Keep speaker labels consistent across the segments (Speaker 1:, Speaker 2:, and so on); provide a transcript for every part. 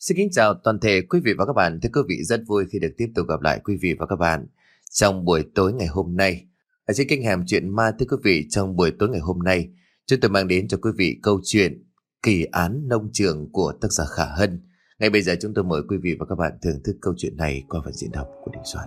Speaker 1: Xin kính chào toàn thể quý vị và các bạn. Thưa quý vị, rất vui khi được tiếp tục gặp lại quý vị và các bạn trong buổi tối ngày hôm nay. Ở trên kênh Hẻm Chuyện Ma, thưa quý vị, trong buổi tối ngày hôm nay, chúng tôi mang đến cho quý vị câu chuyện Kỳ án nông trường của tác giả Khả Hân. Ngay bây giờ chúng tôi mời quý vị và các bạn thưởng thức câu chuyện này qua phần diễn đọc của Đình Soạn.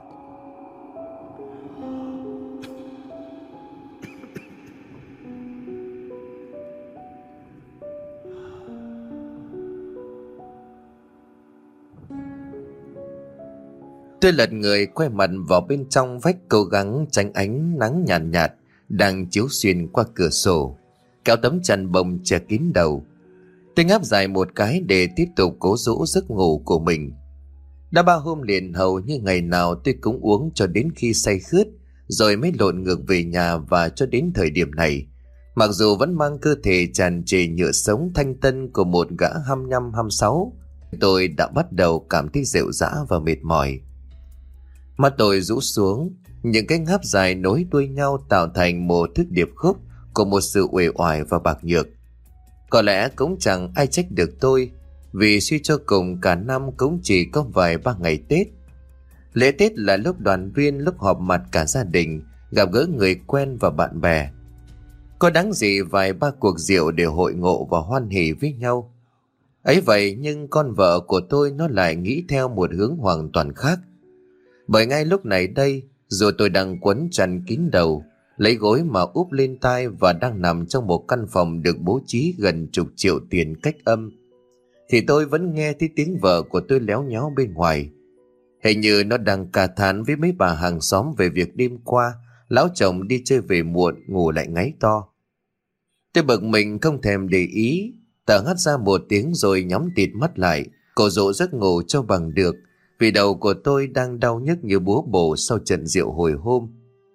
Speaker 1: Tôi lật người quay mặt vào bên trong vách, cố gắng tránh ánh nắng nhàn nhạt đang chiếu xuyên qua cửa sổ, kéo tấm chăn bông che kín đầu. Tôi ngáp dài một cái để tiếp tục cố dỗ giấc ngủ của mình. Đã 3 hôm liền, hầu như ngày nào tôi cũng uống cho đến khi say khướt, rồi mới lộn ngược về nhà. Và cho đến thời điểm này, mặc dù vẫn mang cơ thể tràn trề nhựa sống thanh tân của một gã 25-26, tôi đã bắt đầu cảm thấy rệu rã và mệt mỏi. Mắt tôi rũ xuống, những cái ngáp dài nối đuôi nhau tạo thành một thước điệp khúc của một sự uể oải và bạc nhược. Có lẽ cũng chẳng ai trách được tôi, vì suy cho cùng cả năm cũng chỉ có vài 3 ngày Tết. Lễ Tết là lúc đoàn viên, lúc họp mặt cả gia đình, gặp gỡ người quen và bạn bè. Có đáng gì vài 3 cuộc rượu để hội ngộ và hoan hỉ với nhau. Ấy vậy nhưng con vợ của tôi nó lại nghĩ theo một hướng hoàn toàn khác. Bởi ngay lúc này đây, dù tôi đang quấn chăn kín đầu, lấy gối mà úp lên tai và đang nằm trong một căn phòng được bố trí gần chục triệu tiền cách âm, thì tôi vẫn nghe thấy tiếng vợ của tôi léo nhéo bên ngoài. Hình như nó đang cà thán với mấy bà hàng xóm về việc đêm qua lão chồng đi chơi về muộn, ngủ lại ngáy to. Tôi bực mình không thèm để ý, thở hắt ra một tiếng rồi nhắm tịt mắt lại, cố dỗ giấc ngủ cho bằng được, vì đầu của tôi đang đau nhức như búa bổ sau trận rượu hồi hôm.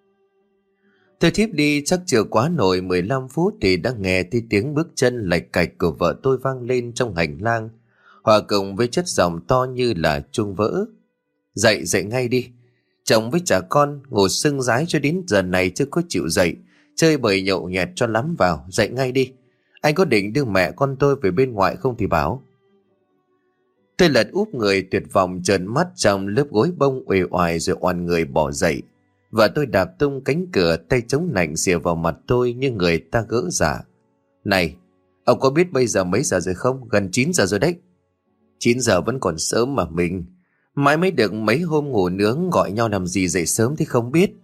Speaker 1: Tôi thiếp đi chắc chưa quá nổi 15 phút thì đã nghe thấy tiếng bước chân lạch cạch của vợ tôi vang lên trong hành lang, hòa cùng với chất giọng to như là chuông vỡ. Dậy, dậy ngay đi. Chồng với trả con ngủ sưng rái cho đến giờ này chưa có chịu dậy, chơi bời nhậu nhẹt cho lắm vào. Dậy ngay đi. Anh có định đưa mẹ con tôi về bên ngoài không thì bảo. Tôi lật úp người tuyệt vọng, trợn mắt trong lớp gối bông uể oải rồi oằn người bỏ dậy. Và tôi đạp tung cánh cửa, tay chống nạnh xìa vào mặt tôi như người ta gỡ giả. Này, ông có biết bây giờ mấy giờ rồi không? Gần 9 giờ rồi đấy. 9 giờ vẫn còn sớm mà mình. Mãi mới được mấy hôm ngủ nướng, gọi nhau làm gì dậy sớm thì không biết.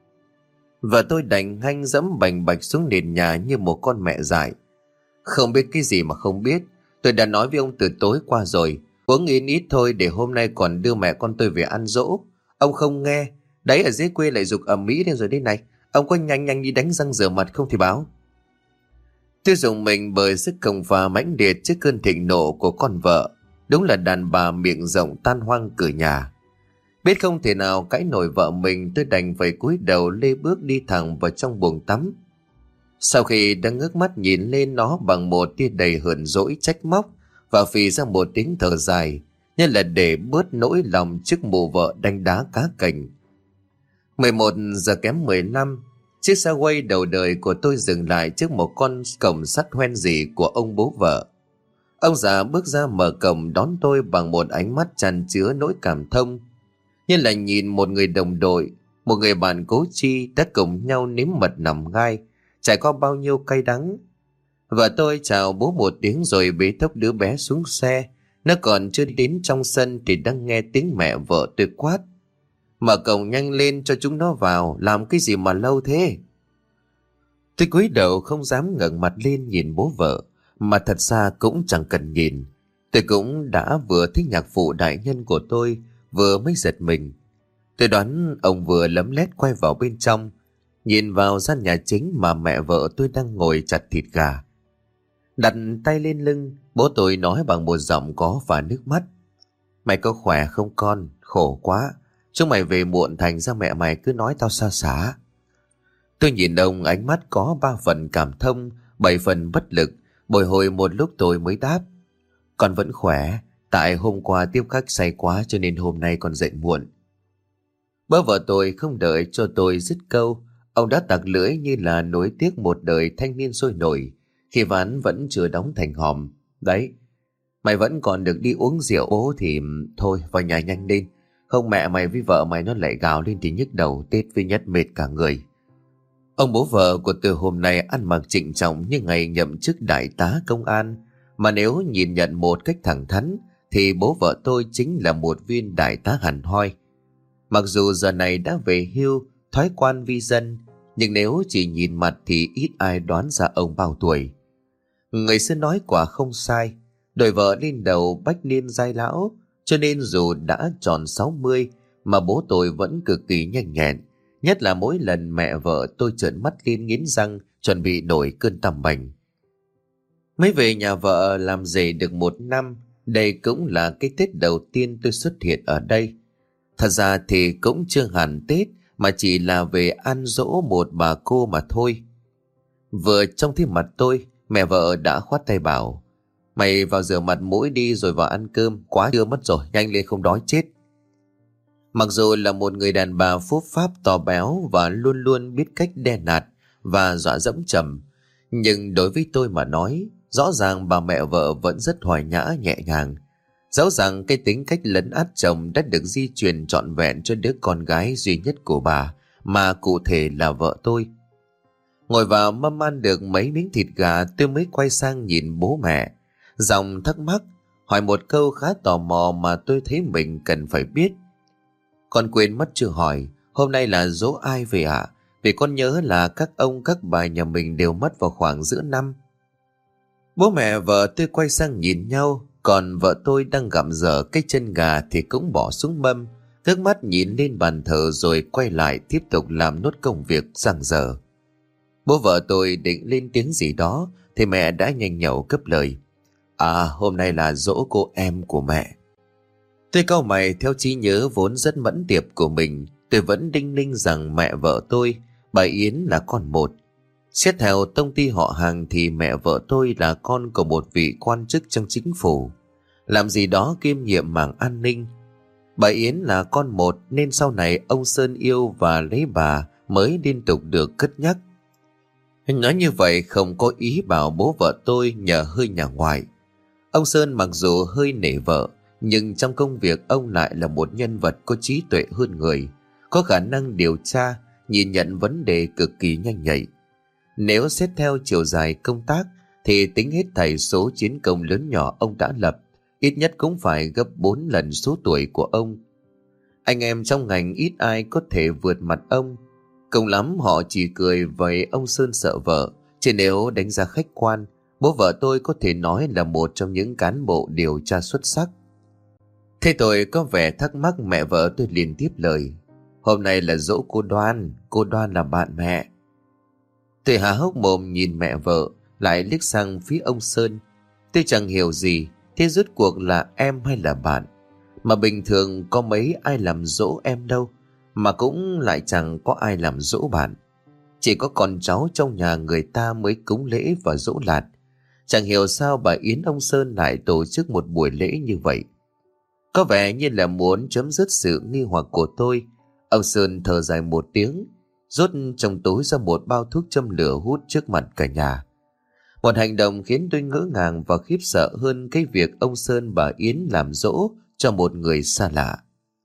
Speaker 1: Và tôi đành hanh dẫm bành bạch xuống nền nhà như một con mẹ dại. Không biết cái gì mà không biết. Tôi đã nói với ông từ tối qua rồi, uống ít thôi để hôm nay còn đưa mẹ con tôi về ăn dỗ. Ông không nghe. Đấy, ở dưới quê lại giục ầm ĩ lên rồi đây này. Ông có nhanh nhanh đi đánh răng rửa mặt không thì báo. Tôi dùng mình bởi sức công pha mãnh liệt trước cơn thịnh nộ của con vợ. Đúng là đàn bà miệng rộng tan hoang cửa nhà. Biết không thể nào cãi nổi vợ mình, tôi đành phải cúi đầu lê bước đi thẳng vào trong buồng tắm. Sau khi đã ngước mắt nhìn lên nó bằng một tia đầy hờn dỗi trách móc, và phì ra một tiếng thở dài, như là để bớt nỗi lòng trước mụ vợ đánh đá cá cảnh. 11 giờ kém 15, chiếc xe quay đầu đời của tôi dừng lại trước một con cổng sắt hoen rỉ của ông bố vợ. Ông già bước ra mở cổng đón tôi bằng một ánh mắt tràn chứa nỗi cảm thông, như là nhìn một người đồng đội, một người bạn cố chi đã cùng nhau nếm mật nằm gai, trải qua bao nhiêu cay đắng. Và tôi chào bố một tiếng rồi bế thốc đứa bé xuống xe. Nó còn chưa đến trong sân thì đang nghe tiếng mẹ vợ tôi quát: mở cổng nhanh lên cho chúng nó vào, làm cái gì mà lâu thế? Tôi cúi đầu không dám ngẩng mặt lên nhìn bố vợ, mà thật ra cũng chẳng cần nhìn. Tôi cũng đã vừa thích nhạc phụ đại nhân của tôi, vừa mới giật mình. Tôi đoán ông vừa lấm lét quay vào bên trong, nhìn vào gian nhà chính mà mẹ vợ tôi đang ngồi chặt thịt gà. Đặt tay lên lưng, bố tôi nói bằng một giọng có và nước mắt: mày có khỏe không con? Khổ quá, chúng mày về muộn thành ra mẹ mày cứ nói tao xa xả. Tôi nhìn ông, ánh mắt có 3 phần cảm thông, 7 phần bất lực. Bồi hồi một lúc tôi mới đáp: con vẫn khỏe, tại hôm qua tiếp khách say quá cho nên hôm nay con dậy muộn. Bố vợ tôi không đợi cho tôi dứt câu, ông đã tặc lưỡi như là nối tiếc một đời thanh niên sôi nổi khi ván vẫn chưa đóng thành hòm. Đấy, Mày vẫn còn được đi uống rượu. Bố thì thôi vào nhà nhanh lên. Không mẹ mày với vợ mày nó lại gào lên thì nhức đầu. Tết với Nhất mệt cả người. Ông bố vợ của Từ hôm nay ăn mặc trịnh trọng như ngày nhậm chức đại tá công an. Mà nếu nhìn nhận một cách thẳng thắn thì bố vợ tôi chính là một viên đại tá hẳn hoi. Mặc dù giờ này đã về hưu, thoái quan vi dân, nhưng nếu chỉ nhìn mặt thì ít ai đoán ra ông bao tuổi. Người xưa nói quả không sai, đời vợ lên đầu bách niên giai lão, cho nên dù đã tròn 60 mà bố tôi vẫn cực kỳ nhanh nhẹn. Nhất là mỗi lần mẹ vợ tôi trợn mắt lên nghiến răng chuẩn bị nổi cơn tầm bành. Mới về nhà vợ làm rể được 1 năm, đây cũng là cái Tết đầu tiên tôi xuất hiện ở đây. Thật ra thì cũng chưa hẳn Tết mà chỉ là về ăn dỗ một bà cô mà thôi. Vừa trông thấy mặt tôi, mẹ vợ đã khoát tay bảo: Mày vào rửa mặt mũi đi rồi vào ăn cơm, quá trưa mất rồi, nhanh lên không đói chết. Mặc dù là một người đàn bà phúc pháp to béo và luôn luôn biết cách đe nạt và dọa dẫm trầm, nhưng đối với tôi mà nói, rõ ràng bà mẹ vợ vẫn rất hòa nhã nhẹ nhàng. Dẫu rằng cái tính cách lấn át chồng đã được di truyền trọn vẹn cho đứa con gái duy nhất của bà, mà cụ thể là vợ tôi. Ngồi vào mâm ăn được mấy miếng thịt gà, tôi mới quay sang nhìn bố mẹ, giọng thắc mắc, hỏi một câu khá tò mò mà tôi thấy mình cần phải biết. Con quên mất chưa hỏi, hôm nay là dỗ ai về ạ? Vì con nhớ là các ông các bà nhà mình đều mất vào khoảng giữa năm. Bố mẹ vợ tôi quay sang nhìn nhau, còn vợ tôi đang gặm dở cái chân gà thì cũng bỏ xuống mâm, ngước mắt nhìn lên bàn thờ rồi quay lại tiếp tục làm nốt công việc dang dở. Bố vợ tôi định lên tiếng gì đó thì mẹ đã nhanh nhảu cướp lời: Hôm nay là dỗ cô em của mẹ. Tôi cau mày, theo trí nhớ vốn rất mẫn tiệp của mình, tôi vẫn đinh ninh rằng mẹ vợ tôi, bà Yến, là con một. Xét theo tông ty họ hàng thì mẹ vợ tôi là con của một vị quan chức trong chính phủ, làm gì đó kiêm nhiệm mảng an ninh. Bà Yến là con một nên sau này ông Sơn yêu và lấy bà mới liên tục được cất nhắc. Nói như vậy không có ý bảo bố vợ tôi nhờ hơi nhà ngoại. Ông Sơn mặc dù hơi nể vợ, nhưng trong công việc ông lại là một nhân vật có trí tuệ hơn người, có khả năng điều tra, nhìn nhận vấn đề cực kỳ nhanh nhạy. Nếu xét theo chiều dài công tác thì tính hết thảy số chiến công lớn nhỏ ông đã lập, ít nhất cũng phải gấp 4 lần số tuổi của ông. Anh em trong ngành ít ai có thể vượt mặt ông. Cùng lắm họ chỉ cười với ông Sơn sợ vợ, chứ nếu đánh giá khách quan, bố vợ tôi có thể nói là một trong những cán bộ điều tra xuất sắc. Thế tôi có vẻ thắc mắc, mẹ vợ tôi liền tiếp lời: Hôm nay là dỗ cô Đoan là bạn mẹ. Tôi há hốc mồm nhìn mẹ vợ, lại liếc sang phía ông Sơn. Tôi chẳng hiểu gì, thế rốt cuộc là em hay là bạn? Mà bình thường có mấy ai làm dỗ em đâu, mà cũng lại chẳng có ai làm dỗ bạn. Chỉ có con cháu trong nhà người ta mới cúng lễ và dỗ lạt. Chẳng hiểu sao bà Yến ông Sơn lại tổ chức một buổi lễ như vậy. Có vẻ như là muốn chấm dứt sự nghi hoặc của tôi. Ông Sơn thở dài một tiếng, rút trong túi ra một bao thuốc châm lửa hút trước mặt cả nhà. Một hành động khiến tôi ngỡ ngàng và khiếp sợ hơn cái việc ông Sơn bà Yến làm dỗ cho một người xa lạ.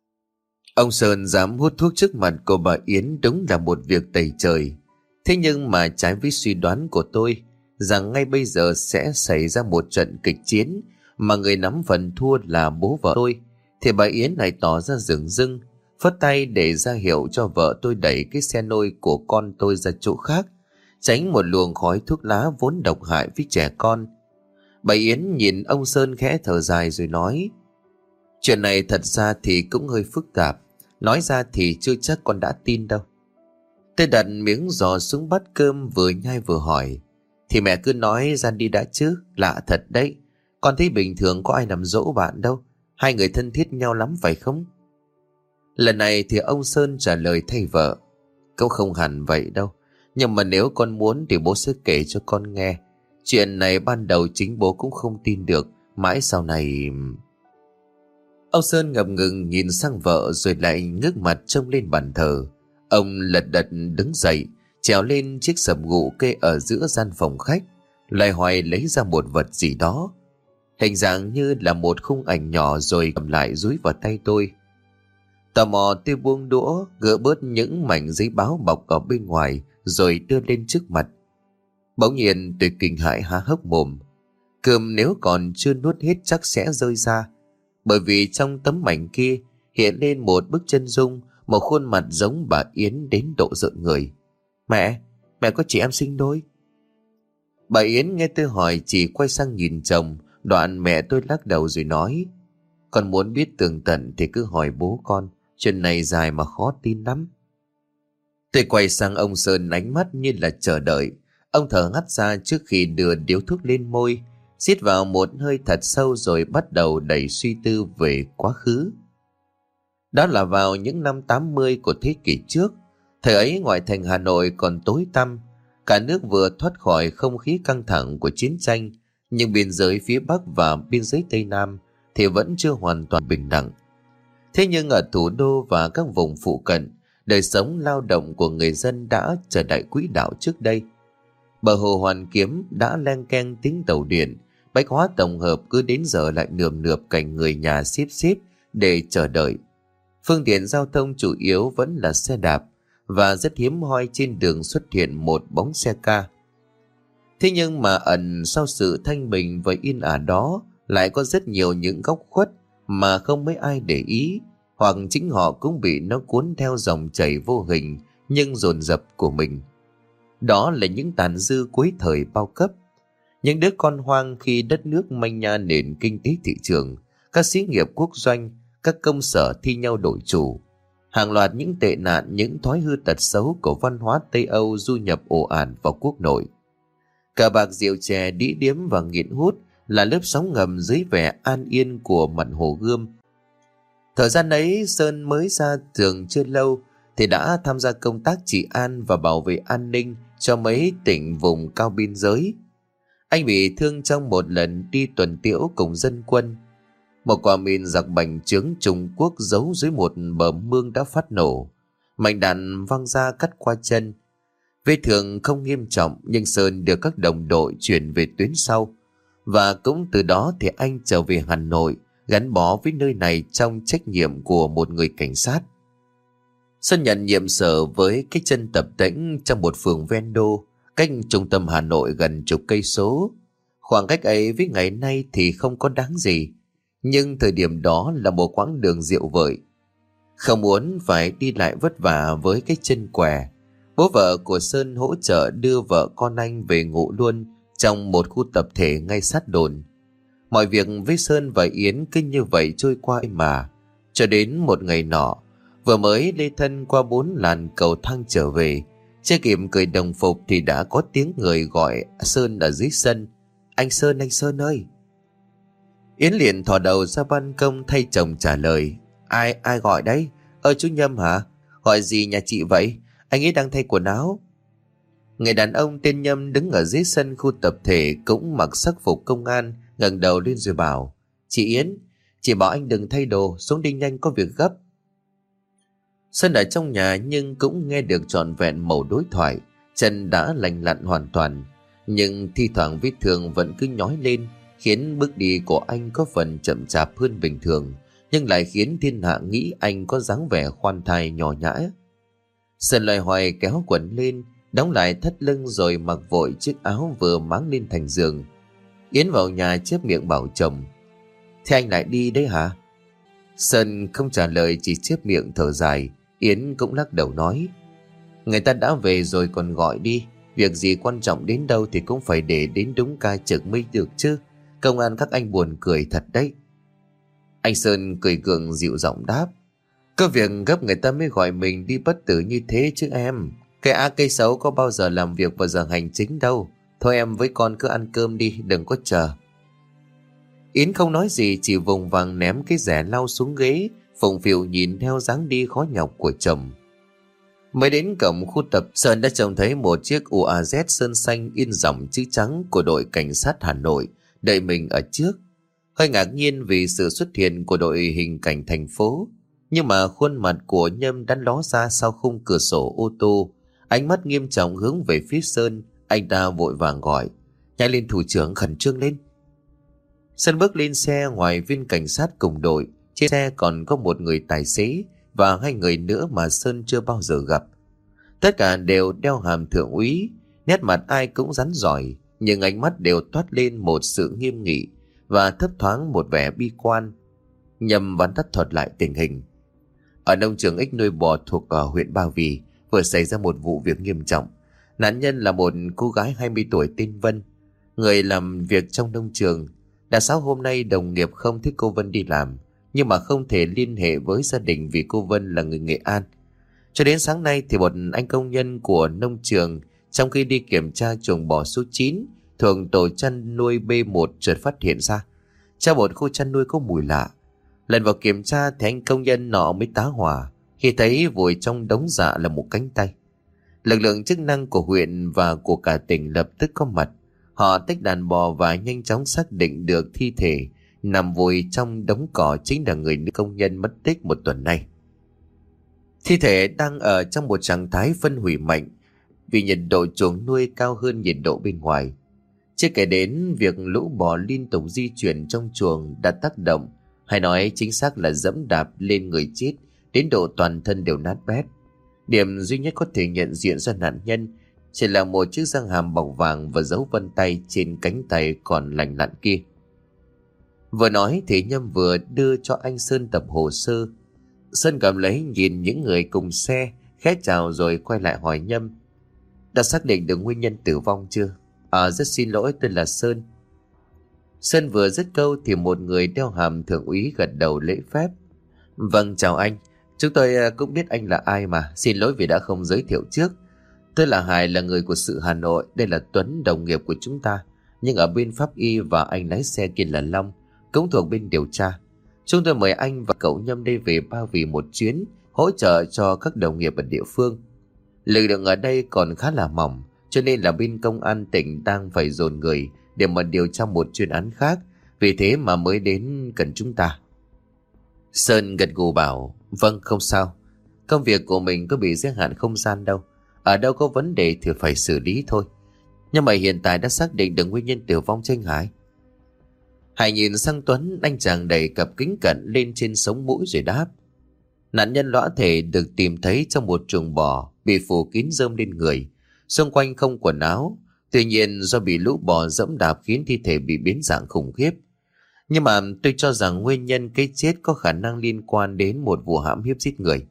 Speaker 1: Ông Sơn dám hút thuốc trước mặt của bà Yến đúng là một việc tày trời. Thế nhưng mà trái với suy đoán của tôi rằng ngay bây giờ sẽ xảy ra một trận kịch chiến mà người nắm phần thua là bố vợ tôi, thì bà Yến lại tỏ ra dửng dưng, phất tay để ra hiệu cho vợ tôi đẩy cái xe nôi của con tôi ra chỗ khác, tránh một luồng khói thuốc lá vốn độc hại với trẻ con. Bà Yến nhìn ông Sơn khẽ thở dài rồi nói: Chuyện này thật ra thì cũng hơi phức tạp, nói ra thì chưa chắc con đã tin đâu. Tôi đặt miếng giò xuống bát cơm, vừa nhai vừa hỏi: Thì mẹ cứ nói ra đi đã chứ, lạ thật đấy. Con thấy bình thường có ai làm dỗ bạn đâu, hai người thân thiết nhau lắm phải không? Lần này thì ông Sơn trả lời thay vợ: Cũng không hẳn vậy đâu, nhưng mà nếu con muốn thì bố sẽ kể cho con nghe. Chuyện này ban đầu chính bố cũng không tin được, mãi sau này... Ông Sơn ngập ngừng nhìn sang vợ rồi lại ngước mặt trông lên bàn thờ. Ông lật đật đứng dậy, trèo lên chiếc sập gụ kê ở giữa gian phòng khách, loay hoay lấy ra một vật gì đó. hình dạng như là một khung ảnh nhỏ rồi cầm lại dúi vào tay tôi. Tò mò tôi buông đũa, gỡ bớt những mảnh giấy báo bọc ở bên ngoài rồi đưa lên trước mặt. Bỗng nhiên tôi kinh hãi há hốc mồm. Cơm nếu còn chưa nuốt hết chắc sẽ rơi ra, bởi vì trong tấm ảnh kia hiện lên một bức chân dung, một khuôn mặt giống bà Yến đến độ rợn người. Mẹ có chị em sinh đôi. Bà Yến nghe tôi hỏi chỉ quay sang nhìn chồng, đoạn mẹ tôi lắc đầu rồi nói: Con muốn biết tường tận thì cứ hỏi bố con, chuyện này dài mà khó tin lắm. Tôi quay sang ông Sơn, ánh mắt như là chờ đợi. Ông thở hắt ra trước khi đưa điếu thuốc lên môi, hít vào một hơi thật sâu rồi bắt đầu đầy suy tư về quá khứ. Đó là vào những năm 80 của thế kỷ trước. Thời ấy ngoại thành Hà Nội còn tối tăm, cả nước vừa thoát khỏi không khí căng thẳng của chiến tranh, nhưng biên giới phía Bắc và biên giới Tây Nam thì vẫn chưa hoàn toàn bình đẳng. Thế nhưng ở thủ đô và các vùng phụ cận, đời sống lao động của người dân đã trở lại quỹ đạo trước đây. Bờ hồ Hoàn Kiếm đã len keng tiếng tàu điện, bách hóa tổng hợp cứ đến giờ lại nườm nượp cảnh người nhà xếp để chờ đợi. Phương tiện giao thông chủ yếu vẫn là xe đạp, và rất hiếm hoi trên đường xuất hiện một bóng xe ca. Thế nhưng mà ẩn sau sự thanh bình và yên ả đó lại có rất nhiều những góc khuất mà không mấy ai để ý, hoặc chính họ cũng bị nó cuốn theo dòng chảy vô hình nhưng dồn dập của mình. Đó là những tàn dư cuối thời bao cấp, những đứa con hoang khi đất nước manh nha nền kinh tế thị trường, các xí nghiệp quốc doanh, các công sở thi nhau đổi chủ. Hàng loạt những tệ nạn, những thói hư tật xấu của văn hóa Tây Âu du nhập ồ ạt vào quốc nội. Cờ bạc rượu chè, đĩ điếm và nghiện hút là lớp sóng ngầm dưới vẻ an yên của mặt Hồ Gươm. Thời gian ấy Sơn mới ra trường chưa lâu thì đã tham gia công tác trị an và bảo vệ an ninh cho mấy tỉnh vùng cao biên giới. Anh bị thương trong một lần đi tuần tiễu cùng dân quân. Một quả mìn giặc bành trướng Trung Quốc giấu dưới một bờ mương đã phát nổ, mảnh đạn văng ra cắt qua chân. Vết thương không nghiêm trọng nhưng Sơn được các đồng đội chuyển về tuyến sau, và cũng từ đó thì anh trở về Hà Nội, gắn bó với nơi này trong trách nhiệm của một người cảnh sát. Sơn nhận nhiệm sở với cái chân tập tễnh trong một phường ven đô, cách trung tâm Hà Nội gần chục cây số. Khoảng cách ấy với ngày nay thì không có đáng gì, nhưng thời điểm đó là một quãng đường diệu vợi. Không muốn phải đi lại vất vả với cái chân què, bố vợ của Sơn hỗ trợ đưa vợ con anh về ngủ luôn trong một khu tập thể ngay sát đồn. Mọi việc với Sơn và Yến cứ như vậy trôi qua mà, cho đến một ngày nọ, vừa mới lê thân qua 4 làn cầu thang trở về, chưa kịp cởi đồng phục thì đã có tiếng người gọi Sơn ở dưới sân. Anh Sơn ơi! Yến liền thò đầu ra ban công thay chồng trả lời. Ai gọi đấy? Chú Nhâm hả? Gọi gì nhà chị vậy? Anh ấy đang thay quần áo. Người đàn ông tên Nhâm đứng ở dưới sân khu tập thể cũng mặc sắc phục công an, ngẩng đầu lên rồi bảo: Chị Yến, chị bảo anh đừng thay đồ, xuống đi nhanh có việc gấp. Sơn ở trong nhà nhưng cũng nghe được trọn vẹn mẩu đối thoại. Chân đã lành lặn hoàn toàn, nhưng thi thoảng vết thương vẫn cứ nhói lên, khiến bước đi của anh có phần chậm chạp hơn bình thường, nhưng lại khiến thiên hạ nghĩ anh có dáng vẻ khoan thai nhỏ nhã. Sơn loay hoay kéo quần lên, đóng lại thắt lưng rồi mặc vội chiếc áo vừa máng lên thành giường. Yến vào nhà chép miệng bảo chồng: Thế anh lại đi đấy hả? Sơn không trả lời, chỉ chép miệng thở dài. Yến cũng lắc đầu nói: Người ta đã về rồi còn gọi đi, việc gì quan trọng đến đâu thì cũng phải để đến đúng ca trực mới được chứ. Công an các anh buồn cười thật đấy. Anh Sơn cười gượng dịu giọng đáp: Có việc gấp người ta mới gọi mình đi bất tử như thế chứ em. Cây xấu có bao giờ làm việc vào giờ hành chính đâu. Thôi em với con cứ ăn cơm đi, đừng có chờ. Yến không nói gì, chỉ vùng vằng ném cái rẻ lau xuống ghế, phụng phịu nhìn theo dáng đi khó nhọc của chồng. Mới đến cổng khu tập, Sơn đã trông thấy một chiếc UAZ sơn xanh in dòng chữ trắng của đội cảnh sát Hà Nội đợi mình ở trước. Hơi ngạc nhiên vì sự xuất hiện của đội hình cảnh thành phố, nhưng mà khuôn mặt của Nhâm đã ló ra sau khung cửa sổ ô tô, ánh mắt nghiêm trọng hướng về phía Sơn. Anh ta vội vàng gọi: Nhanh lên thủ trưởng, khẩn trương lên. Sơn bước lên xe. Ngoài viên cảnh sát cùng đội, trên xe còn có một người tài xế và 2 người nữa mà Sơn chưa bao giờ gặp. Tất cả đều đeo hàm thượng úy, nét mặt ai cũng rắn rỏi, nhưng ánh mắt đều toát lên một sự nghiêm nghị và thấp thoáng một vẻ bi quan. Nhâm vắn tắt thuật lại tình hình. Ở nông trường ích nuôi bò thuộc ở huyện Ba Vì vừa xảy ra một vụ việc nghiêm trọng. Nạn nhân là một cô gái 20 tuổi tên Vân, người làm việc trong nông trường. Đã 6 hôm nay đồng nghiệp không thích cô Vân đi làm, nhưng mà không thể liên hệ với gia đình vì cô Vân là người Nghệ An. Cho đến sáng nay thì một anh công nhân của nông trường trong khi đi kiểm tra chuồng bò số 9 thuộc tổ chăn nuôi B1 chợt phát hiện ra trong một khu chăn nuôi có mùi lạ. Lần vào kiểm tra thì anh công nhân nọ mới tá hỏa khi thấy vùi trong đống dạ là một cánh tay. Lực lượng chức năng của huyện và của cả tỉnh lập tức có mặt. Họ tách đàn bò và nhanh chóng xác định được thi thể nằm vùi trong đống cỏ chính là người nữ công nhân mất tích 1 tuần nay. Thi thể đang ở trong một trạng thái phân hủy mạnh vì nhiệt độ chuồng nuôi cao hơn nhiệt độ bên ngoài. Chưa kể đến việc lũ bò liên tục di chuyển trong chuồng đã tác động, hay nói chính xác là dẫm đạp lên người chết đến độ toàn thân đều nát bét. Điểm duy nhất có thể nhận diện ra nạn nhân chỉ là một chiếc răng hàm bọc vàng và dấu vân tay trên cánh tay còn lành lặn kia. Vừa nói thì Nhâm vừa đưa cho anh Sơn tập hồ sơ. Sơn cầm lấy nhìn những người cùng xe, khẽ chào rồi quay lại hỏi Nhâm: đã xác định được nguyên nhân tử vong chưa? Rất xin lỗi, tôi là Sơn. Sơn vừa dứt câu thì một người đeo hàm thượng úy gật đầu lễ phép: vâng, chào anh. Chúng tôi cũng biết anh là ai mà, xin lỗi vì đã không giới thiệu trước. Tôi là Hải, là người của sự Hà Nội. Đây là Tuấn, đồng nghiệp của chúng ta, nhưng ở bên pháp y, và anh lái xe kia là Long, cũng thuộc bên điều tra. Chúng tôi mời anh và cậu Nhâm đây về Ba Vì một chuyến, hỗ trợ cho các đồng nghiệp ở địa phương. Lực lượng ở đây còn khá là mỏng, cho nên là bên công an tỉnh đang phải dồn người để mà điều tra một chuyên án khác, vì thế mà mới đến cần chúng ta. Sơn gật gù bảo: vâng, không sao. Công việc của mình có bị giới hạn không gian đâu. Ở đâu có vấn đề thì phải xử lý thôi. Nhưng mà hiện tại đã xác định được nguyên nhân tử vong cho anh Hải. Hải nhìn sang Tuấn, anh chàng đẩy cặp kính cận lên trên sống mũi rồi đáp: nạn nhân lõa thể được tìm thấy trong một chuồng bò bị phủ kín rơm lên người, xung quanh không quần áo. Tuy nhiên do bị lũ bò dẫm đạp khiến thi thể bị biến dạng khủng khiếp. Nhưng mà tôi cho rằng nguyên nhân cái chết có khả năng liên quan đến một vụ hãm hiếp giết người.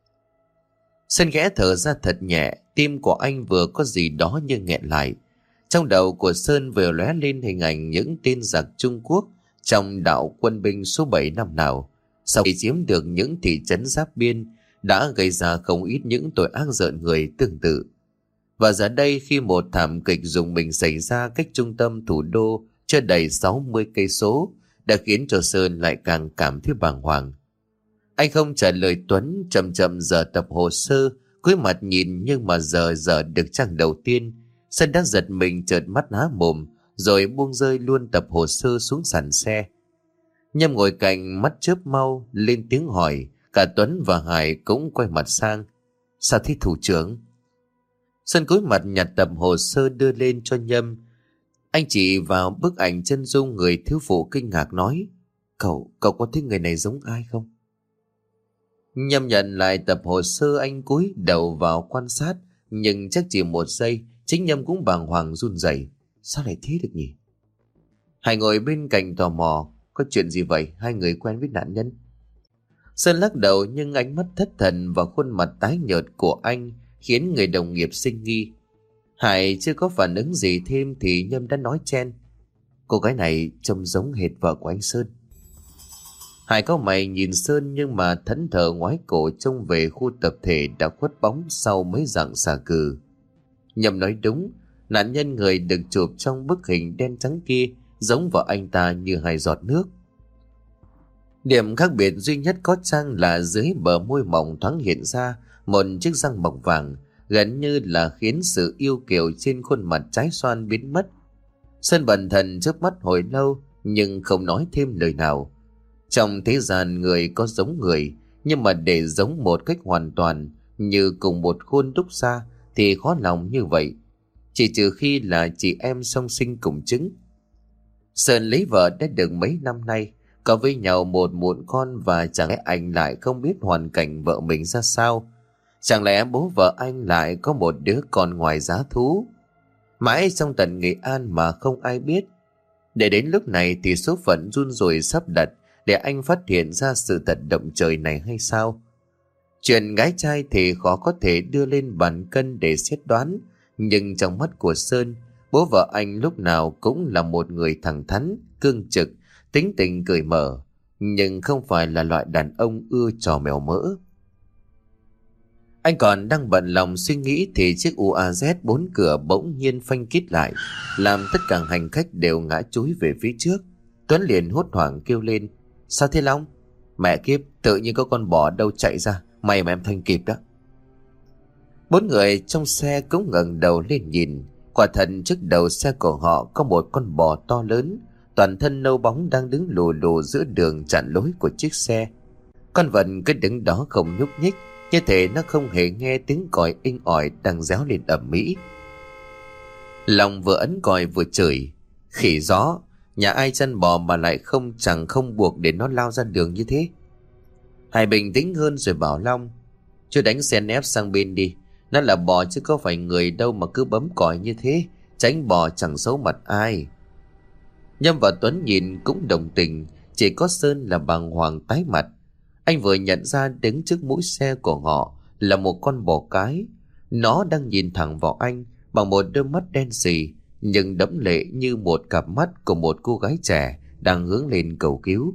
Speaker 1: Sơn ghé thở ra thật nhẹ, tim của anh vừa có gì đó như nghẹn lại. Trong đầu của Sơn vừa lóe lên hình ảnh những tên giặc Trung Quốc trong đạo quân binh số 7 năm nào, sau khi chiếm được những thị trấn giáp biên, đã gây ra không ít những tội ác rợn người tương tự. Và giờ đây khi một thảm kịch rùng mình xảy ra cách trung tâm thủ đô chưa đầy 60 cây số, đã khiến cho Sơn lại càng cảm thấy bàng hoàng. Anh không trả lời Tuấn, chậm chậm giờ tập hồ sơ, cúi mặt nhìn, nhưng mà giờ được trang đầu tiên, Sơn đã giật mình chợt mắt há mồm, rồi buông rơi luôn tập hồ sơ xuống sàn xe. Nhâm ngồi cạnh mắt chớp mau lên tiếng hỏi, cả Tuấn và Hải cũng quay mặt sang: sao thế thủ trưởng? Sơn cúi mặt nhặt tập hồ sơ đưa lên cho Nhâm. Anh chỉ vào bức ảnh chân dung người thiếu phụ kinh ngạc nói: Cậu có thấy người này giống ai không? Nhâm nhận lại tập hồ sơ, anh cúi đầu vào quan sát, nhưng chắc chỉ một giây, chính Nhâm cũng bàng hoàng run rẩy. Sao lại thế được nhỉ? Hải ngồi bên cạnh tò mò: có chuyện gì vậy? Hai người quen với nạn nhân? Sơn lắc đầu, nhưng ánh mắt thất thần và khuôn mặt tái nhợt của anh khiến người đồng nghiệp sinh nghi. Hải chưa có phản ứng gì thêm thì Nhâm đã nói chen: cô gái này trông giống hệt vợ của anh Sơn. Hải cau mày nhìn Sơn, nhưng mà thẫn thờ ngoái cổ trông về khu tập thể đã khuất bóng sau mấy dặng xà cừ. Nhâm nói đúng, nạn nhân người được chụp trong bức hình đen trắng kia giống vợ anh ta như hai giọt nước. Điểm khác biệt duy nhất có chăng là dưới bờ môi mỏng thoáng hiện ra một chiếc răng bọc vàng, gần như là khiến sự yêu kiều trên khuôn mặt trái xoan biến mất. Sơn bần thần trước mắt hồi lâu nhưng không nói thêm lời nào. Trong thế gian người có giống người, nhưng mà để giống một cách hoàn toàn như cùng một khuôn đúc ra thì khó lòng như vậy, chỉ trừ khi là chị em song sinh cùng trứng. Sơn lấy vợ đã được mấy năm nay, có với nhau một muộn con, và chẳng lẽ anh lại không biết hoàn cảnh vợ mình ra sao? Chẳng lẽ bố vợ anh lại có một đứa con ngoài giá thú? Mãi trong tận Nghệ An mà không ai biết. Để đến lúc này thì số phận run rủi sắp đặt để anh phát hiện ra sự thật động trời này hay sao? Chuyện gái trai thì khó có thể đưa lên bàn cân để xét đoán, nhưng trong mắt của Sơn, bố vợ anh lúc nào cũng là một người thẳng thắn, cương trực, tính tình cởi mở, nhưng không phải là loại đàn ông ưa trò mèo mỡ. Anh còn đang bận lòng suy nghĩ thì chiếc UAZ 4 cửa bỗng nhiên phanh kít lại, làm tất cả hành khách đều ngã chúi về phía trước. Tuấn liền hốt hoảng kêu lên: Sao thế Long? Mẹ kiếp, tự nhiên có con bò đâu chạy ra, may mà em thanh kịp đó. 4 người trong xe cũng ngẩng đầu lên nhìn. Quả thật trước đầu xe của họ có một con bò to lớn, toàn thân nâu bóng đang đứng lù lù giữa đường chặn lối của chiếc xe. Con vật cứ đứng đó không nhúc nhích, như thể nó không hề nghe tiếng còi inh ỏi đang réo lên ầm ĩ. Lòng vừa ấn còi vừa chửi: Khỉ gió, nhà ai chăn bò mà lại không buộc để nó lao ra đường như thế? Hải bình tĩnh hơn rồi bảo Long: Chưa đánh xe ép sang bên đi, nó là bò chứ có phải người đâu mà cứ bấm còi như thế, tránh bò chẳng xấu mặt ai. Nhâm và Tuấn nhìn cũng đồng tình, chỉ có Sơn là bàng hoàng tái mặt. Anh vừa nhận ra đứng trước mũi xe của họ là một con bò cái. Nó đang nhìn thẳng vào anh bằng một đôi mắt đen sì, nhưng đẫm lệ như một cặp mắt của một cô gái trẻ đang hướng lên cầu cứu.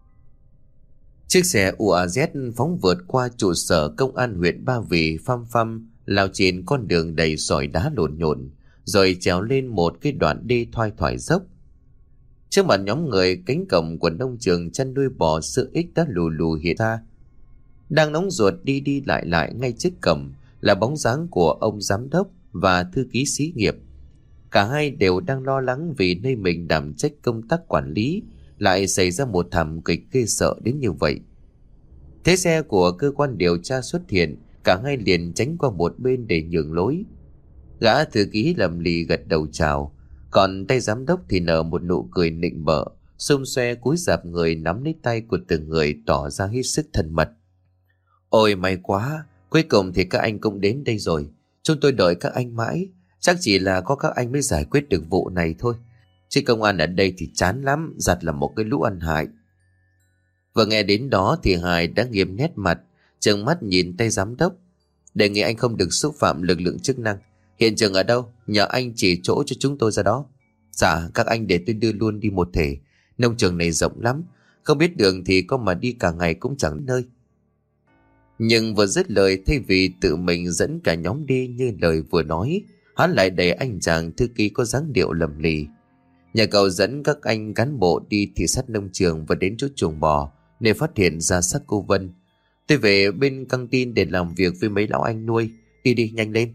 Speaker 1: Chiếc xe UAZ phóng vượt qua trụ sở công an huyện Ba Vì phăm phăm, lao trên con đường đầy sỏi đá lộn nhộn, rồi trèo lên một cái đoạn đê thoai thoải dốc. Trước mặt nhóm người, cánh cổng của nông trường chăn nuôi bò sữa X đã lù lù hiện ra. Đang nóng ruột đi đi lại ngay trước cổng là bóng dáng của ông giám đốc và thư ký xí nghiệp. Cả hai đều đang lo lắng vì nơi mình đảm trách công tác quản lý lại xảy ra một thảm kịch ghê sợ đến như vậy. Thế xe của cơ quan điều tra xuất hiện, cả hai liền tránh qua một bên để nhường lối. Gã thư ký lầm lì gật đầu chào, còn tay giám đốc thì nở một nụ cười nịnh bợ, xum xoe cúi rạp người nắm lấy tay của từng người, tỏ ra hết sức thân mật. Ôi may quá, cuối cùng thì các anh cũng đến đây rồi. Chúng tôi đợi các anh mãi, chắc chỉ là có các anh mới giải quyết được vụ này thôi. Chứ công an ở đây thì chán lắm, giặt là một cái lũ ăn hại. Vừa nghe đến đó thì Hải đã nghiêm nét mặt, trừng mắt nhìn tay giám đốc. Đề nghị anh không được xúc phạm lực lượng chức năng. Hiện trường ở đâu? Nhờ anh chỉ chỗ cho chúng tôi ra đó. Dạ, các anh để tôi đưa luôn đi một thể. Nông trường này rộng lắm, không biết đường thì có mà đi cả ngày cũng chẳng đến nơi. Nhưng vừa dứt lời, thay vì tự mình dẫn cả nhóm đi như lời vừa nói, hắn lại đẩy anh chàng thư ký có dáng điệu lầm lì. Nhà cậu dẫn các anh cán bộ đi thị sát nông trường và đến chỗ chuồng bò để phát hiện ra xác cô Vân. Tôi về bên căng tin để làm việc với mấy lão anh nuôi. Đi đi, nhanh lên.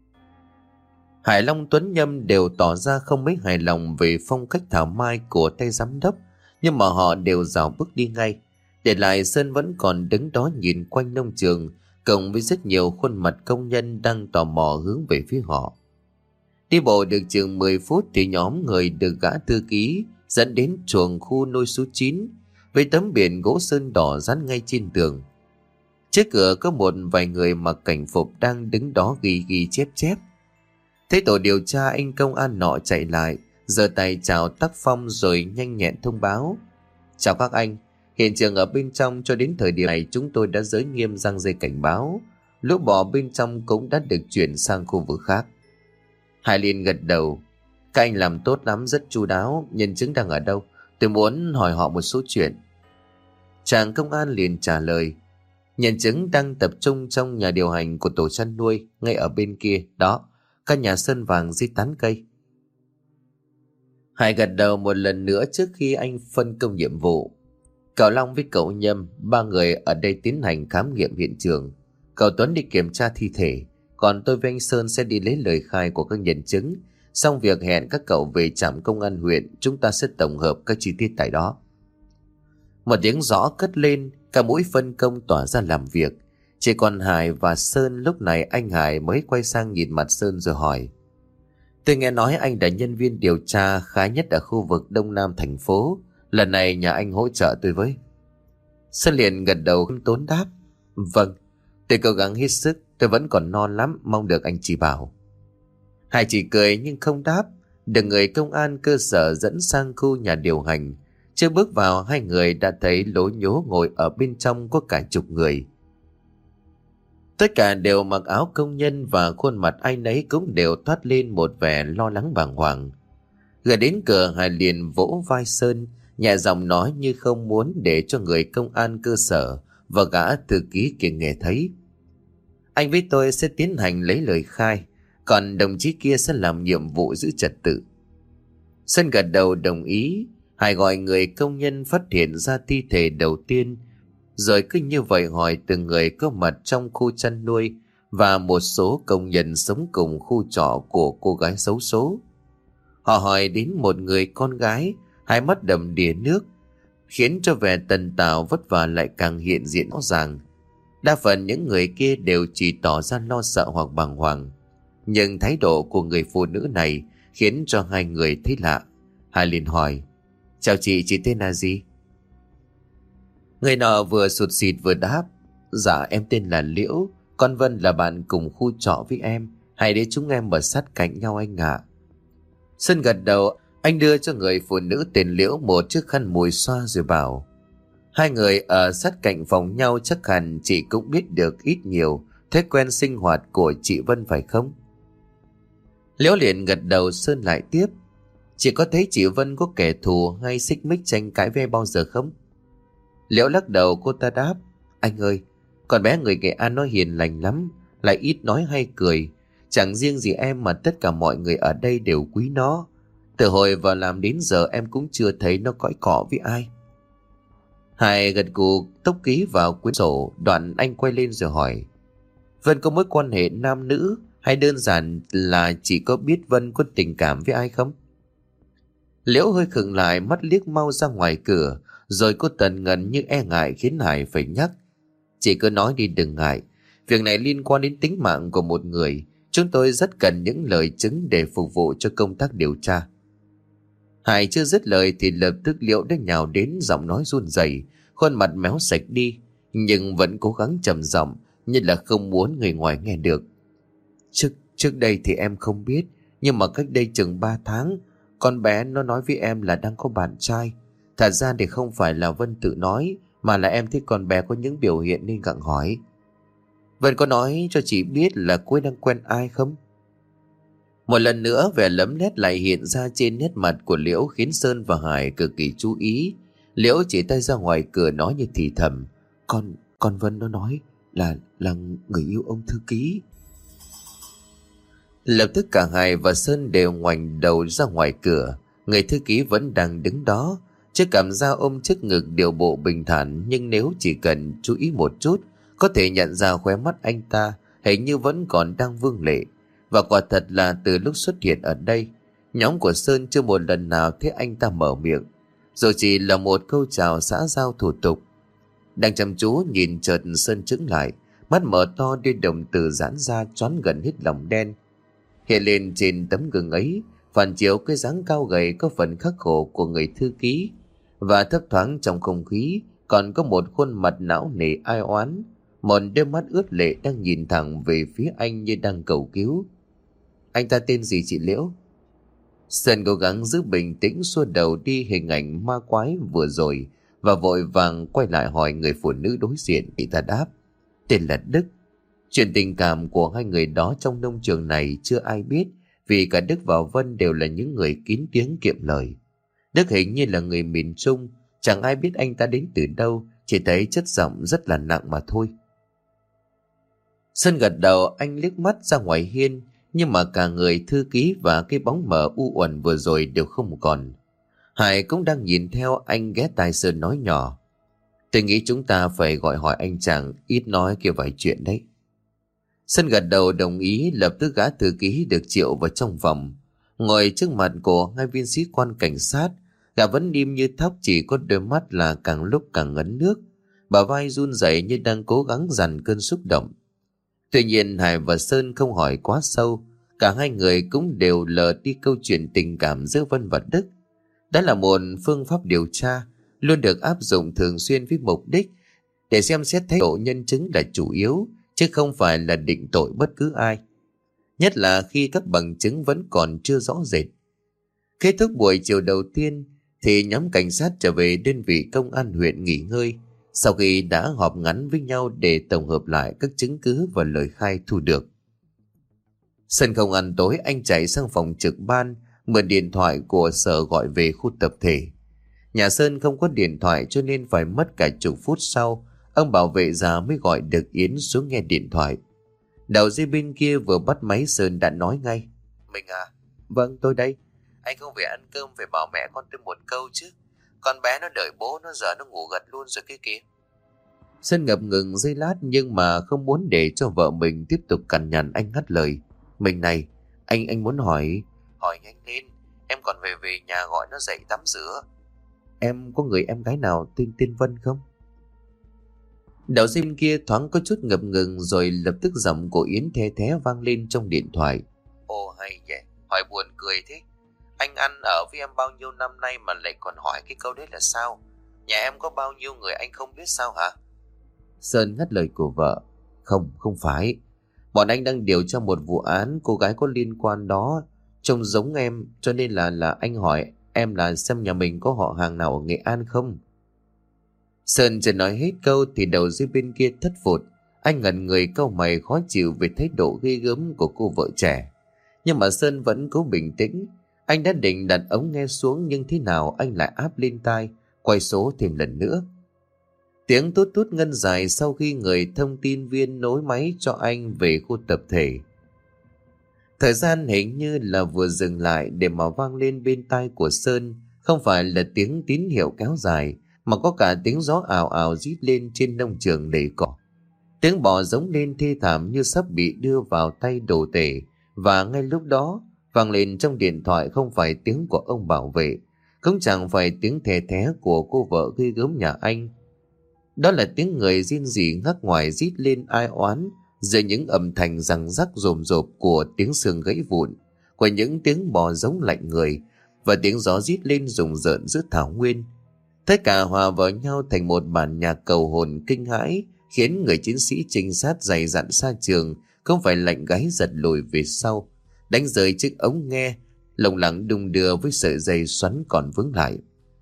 Speaker 1: Hải Long, Tuấn, Nhâm đều tỏ ra không mấy hài lòng về phong cách thảo mai của tay giám đốc, nhưng mà họ đều rảo bước đi ngay. Để lại Sơn vẫn còn đứng đó nhìn quanh nông trường, cộng với rất nhiều khuôn mặt công nhân đang tò mò hướng về phía họ. Đi bộ được chừng 10 phút thì nhóm người được gã thư ký dẫn đến chuồng khu nuôi số 9 với tấm biển gỗ sơn đỏ dán ngay trên tường. Trước cửa có một vài người mặc cảnh phục đang đứng đó ghi ghi chép chép. Thấy tổ điều tra, anh công an nọ chạy lại, giơ tay chào tác phong rồi nhanh nhẹn thông báo: Chào các anh, hiện trường ở bên trong cho đến thời điểm này chúng tôi đã giới nghiêm răng dây cảnh báo. Lũ bò bên trong cũng đã được chuyển sang khu vực khác. Hải liền gật đầu: Các anh làm tốt lắm, rất chu đáo. Nhân chứng đang ở đâu? Tôi muốn hỏi họ một số chuyện. Chàng công an liền trả lời: Nhân chứng đang tập trung trong nhà điều hành của tổ chăn nuôi, ngay ở bên kia đó, căn nhà sơn vàng dưới tán cây. Hải gật đầu một lần nữa trước khi anh phân công nhiệm vụ. Cậu Long với cậu Nhâm, ba người ở đây tiến hành khám nghiệm hiện trường. Cậu Tuấn đi kiểm tra thi thể, còn tôi với anh Sơn sẽ đi lấy lời khai của các nhân chứng. Xong việc hẹn các cậu về trạm công an huyện, chúng ta sẽ tổng hợp các chi tiết tại đó. Một tiếng rõ cất lên, cả mũi phân công tỏa ra làm việc. Chỉ còn Hải và Sơn. Lúc này anh Hải mới quay sang nhìn mặt Sơn rồi hỏi: Tôi nghe nói anh là nhân viên điều tra khá nhất ở khu vực Đông Nam thành phố. Lần này nhà anh hỗ trợ tôi với. Sơn liền gật đầu không tốn đáp. Vâng, tôi cố gắng hết sức. Tôi vẫn còn non lắm, mong được anh chỉ bảo. Hải chỉ cười nhưng không đáp. Được người công an cơ sở dẫn sang khu nhà điều hành. Chưa bước vào, hai người đã thấy lố nhố ngồi ở bên trong có cả chục người. Tất cả đều mặc áo công nhân và khuôn mặt ai nấy cũng đều toát lên một vẻ lo lắng bàng hoàng. Gần đến cửa, Hải liền vỗ vai Sơn, nhẹ giọng nói như không muốn để cho người công an cơ sở và gã thư ký kia nghe thấy. Anh với tôi sẽ tiến hành lấy lời khai, còn đồng chí kia sẽ làm nhiệm vụ giữ trật tự. Sơn gật đầu đồng ý. Hải gọi người công nhân phát hiện ra thi thể đầu tiên, rồi cứ như vậy hỏi từng người có mặt trong khu chăn nuôi và một số công nhân sống cùng khu trọ của cô gái xấu số. Họ hỏi đến một người con gái, hai mắt đầm đìa nước, khiến cho vẻ tần tảo vất vả lại càng hiện diện rõ ràng. Đa phần những người kia đều chỉ tỏ ra lo sợ hoặc bàng hoàng, nhưng thái độ của người phụ nữ này khiến cho hai người thấy lạ. Hải liền hỏi: Chào chị tên là gì? Người nọ vừa sụt sịt vừa đáp: Dạ em tên là Liễu, con Vân là bạn cùng khu trọ với em. Hai đứa chúng em ở sát cạnh nhau anh ạ. Sơn gật đầu. Anh đưa cho người phụ nữ tên Liễu một chiếc khăn mùi xoa rồi bảo: Hai người ở sát cạnh phòng nhau, chắc hẳn chị cũng biết được ít nhiều thói quen sinh hoạt của chị Vân phải không? Liễu liền gật đầu. Sơn lại tiếp: Chị có thấy chị Vân có kẻ thù hay xích mích tranh cãi với bao giờ không? Liễu lắc đầu. Cô ta đáp: Anh ơi, con bé người Nghệ An nó hiền lành lắm, lại ít nói hay cười. Chẳng riêng gì em mà tất cả mọi người ở đây đều quý nó. Từ hồi vào làm đến giờ em cũng chưa thấy nó cãi cọ với ai. Hải gật gù tốc ký vào quyển sổ. Đoạn anh quay lên rồi hỏi: Vân có mối quan hệ nam nữ hay đơn giản là chỉ có biết Vân có tình cảm với ai không? Liễu hơi khựng lại, mắt liếc mau ra ngoài cửa, rồi cô tần ngần như e ngại khiến Hải phải nhắc: Chị cứ nói đi, đừng ngại. Việc này liên quan đến tính mạng của một người. Chúng tôi rất cần những lời chứng để phục vụ cho công tác điều tra. Hải chưa dứt lời thì lập tức Liễu đã nhào đến, giọng nói run rẩy, khuôn mặt méo sạch đi, nhưng vẫn cố gắng trầm giọng như là không muốn người ngoài nghe được. Trước đây thì em không biết, nhưng mà cách đây chừng 3 tháng, con bé nó nói với em là đang có bạn trai. Thật ra thì không phải là Vân tự nói, mà là em thấy con bé có những biểu hiện nên gặng hỏi. Vân có nói cho chị biết là cô ấy đang quen ai không? Một lần nữa vẻ lấm lét lại hiện ra trên nét mặt của Liễu, khiến Sơn và Hải cực kỳ chú ý. Liễu chỉ tay ra ngoài cửa nói như thì thầm: Con Vân nó nói là người yêu ông thư ký. Lập tức cả Hải và Sơn đều ngoảnh đầu ra ngoài cửa. Người thư ký vẫn đang đứng đó, chiếc cảm giác ôm trước ngực, điều bộ bình thản, nhưng nếu chỉ cần chú ý một chút có thể nhận ra khóe mắt anh ta hình như vẫn còn đang vương lệ. Và quả thật là từ lúc xuất hiện ở đây, nhóm của Sơn chưa một lần nào thấy anh ta mở miệng, dù chỉ là một câu chào xã giao thủ tục. Đang chăm chú nhìn, chợt Sơn chững lại, mắt mở to, đôi đồng tử giãn ra choán gần hết lòng đen. Hiện lên trên tấm gương ấy phản chiếu cái dáng cao gầy có phần khắc khổ của người thư ký, và thấp thoáng trong không khí còn có một khuôn mặt não nề ai oán, một đôi mắt ướt lệ đang nhìn thẳng về phía anh như đang cầu cứu. Anh ta tên gì chị Liễu? Sơn cố gắng giữ bình tĩnh, xua đầu đi hình ảnh ma quái vừa rồi và vội vàng quay lại hỏi người phụ nữ đối diện. Chị ta đáp: Tên là Đức. Chuyện tình cảm của hai người đó trong nông trường này chưa ai biết, vì cả Đức và Vân đều là những người kín tiếng kiệm lời. Đức hình như là người miền Trung, chẳng ai biết anh ta đến từ đâu, chỉ thấy chất giọng rất là nặng mà thôi. Sơn gật đầu. Anh liếc mắt ra ngoài hiên, nhưng mà cả người thư ký và cái bóng mờ u uẩn vừa rồi đều không còn. Hải cũng đang nhìn theo, anh ghé tai Sơn nói nhỏ: Tôi nghĩ chúng ta phải gọi hỏi anh chàng ít nói kia vài chuyện đấy. Sơn gật đầu đồng ý. Lập tức gã thư ký được triệu vào trong phòng, ngồi trước mặt của hai viên sĩ quan cảnh sát. Gã vẫn im như thóc, chỉ có đôi mắt là càng lúc càng ngấn nước, bả vai run rẩy như đang cố gắng dằn cơn xúc động. Tuy nhiên Hải và Sơn không hỏi quá sâu, Cả hai người cũng đều lờ đi câu chuyện tình cảm giữa Vân và Đức. Đó là một phương pháp điều tra luôn được áp dụng thường xuyên với mục đích để xem xét thái độ nhân chứng là chủ yếu, chứ không phải là định tội bất cứ ai. Nhất là khi các bằng chứng vẫn còn chưa rõ rệt. Kết thúc buổi chiều đầu tiên thì nhóm cảnh sát trở về đơn vị công an huyện nghỉ ngơi, sau khi đã họp ngắn với nhau để tổng hợp lại các chứng cứ và lời khai thu được. Sân không ăn tối, anh chạy sang phòng trực ban, mượn điện thoại của sở gọi về khu tập thể. Nhà Sơn không có điện thoại cho nên phải mất cả chục phút sau, ông bảo vệ già mới gọi được Yến xuống nghe điện thoại. Đầu dây bên kia vừa bắt máy, Sơn đã nói ngay: "Mình à?" "Vâng, tôi đây." "Anh không về ăn cơm, về bảo mẹ con tôi một câu chứ. Con bé nó đợi bố, nó giờ nó ngủ gật luôn rồi kia kìa." Sơn ngập ngừng giây lát nhưng mà không muốn để cho vợ mình tiếp tục cằn nhằn, anh ngắt lời: "Mình này, anh muốn hỏi." "Hỏi nhanh lên, em còn về nhà gọi nó dậy tắm rửa." "Em có người em gái nào tên Vân không?" Đầu dây bên kia thoáng có chút ngập ngừng, rồi lập tức giọng của Yến the thé vang lên trong điện thoại: "Ồ hay nhỉ, hỏi buồn cười thế. Anh ăn ở với em bao nhiêu năm nay mà lại còn hỏi cái câu đấy là sao? Nhà em có bao nhiêu người anh không biết sao hả?" Sơn ngắt lời của vợ: Không phải. Bọn anh đang điều tra một vụ án cô gái có liên quan đó, trông giống em, cho nên là anh hỏi em là xem nhà mình có họ hàng nào ở Nghệ An không." Sơn chưa nói hết câu thì đầu dây bên kia thất phụt. Anh ngẩn người cau mày khó chịu về thái độ ghê gớm của cô vợ trẻ. Nhưng mà Sơn vẫn cố bình tĩnh. Anh đã định đặt ống nghe xuống, nhưng thế nào anh lại áp lên tai, quay số thêm lần nữa. Tiếng tút tút ngân dài sau khi người thông tin viên nối máy cho anh về khu tập thể. Thời gian hình như là vừa dừng lại để mà vang lên bên tai của Sơn. Không phải là tiếng tín hiệu kéo dài, mà có cả tiếng gió ào ào rít lên trên nông trường đầy cỏ. Tiếng bò giống lên thê thảm như sắp bị đưa vào tay đồ tể. Và ngay lúc đó vang lên trong điện thoại không phải tiếng của ông bảo vệ, cũng chẳng phải tiếng thè thé của cô vợ ghê gớm nhà anh. Đó là tiếng người rên rỉ ngắc ngoài rít lên ai oán giữa những âm thanh răng rắc rồm rộp của tiếng xương gãy vụn, của những tiếng bò giống lạnh người, và tiếng gió rít lên rùng rợn giữa thảo nguyên. Tất cả hòa vào nhau thành một bản nhạc cầu hồn kinh hãi, khiến người chiến sĩ trinh sát dày dặn xa trường không phải lạnh gáy giật lùi về sau, đánh rơi chiếc ống nghe, lồng lẳng đung đưa với sợi dây xoắn còn vướng lại.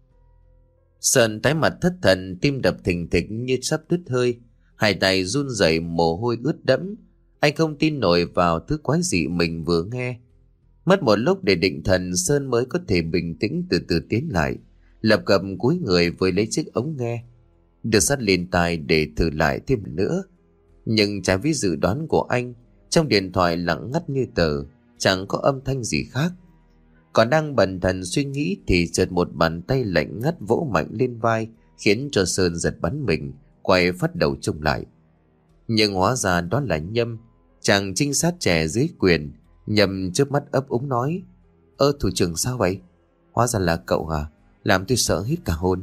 Speaker 1: Sơn tái mặt thất thần, tim đập thình thịch như sắp đứt hơi, hai tay run rẩy, mồ hôi ướt đẫm. Anh không tin nổi vào thứ quái dị mình vừa nghe. Mất một lúc để định thần, Sơn mới có thể bình tĩnh từ từ tiến lại, lập cập cúi người với lấy chiếc ống nghe, đưa sát lên tai để thử lại thêm nữa. Nhưng trái với dự đoán của anh, trong điện thoại lặng ngắt như tờ, chẳng có âm thanh gì khác. Còn đang bần thần suy nghĩ thì chợt một bàn tay lạnh ngắt vỗ mạnh lên vai, khiến cho Sơn giật bắn mình, quay phát đầu trông lại. Nhưng hóa ra đó là Nhâm, chàng trinh sát trẻ dưới quyền. Nhâm trước mắt ấp úng nói: Thủ trưởng sao vậy? Hóa ra là cậu à? Làm tôi sợ hít cả hồn.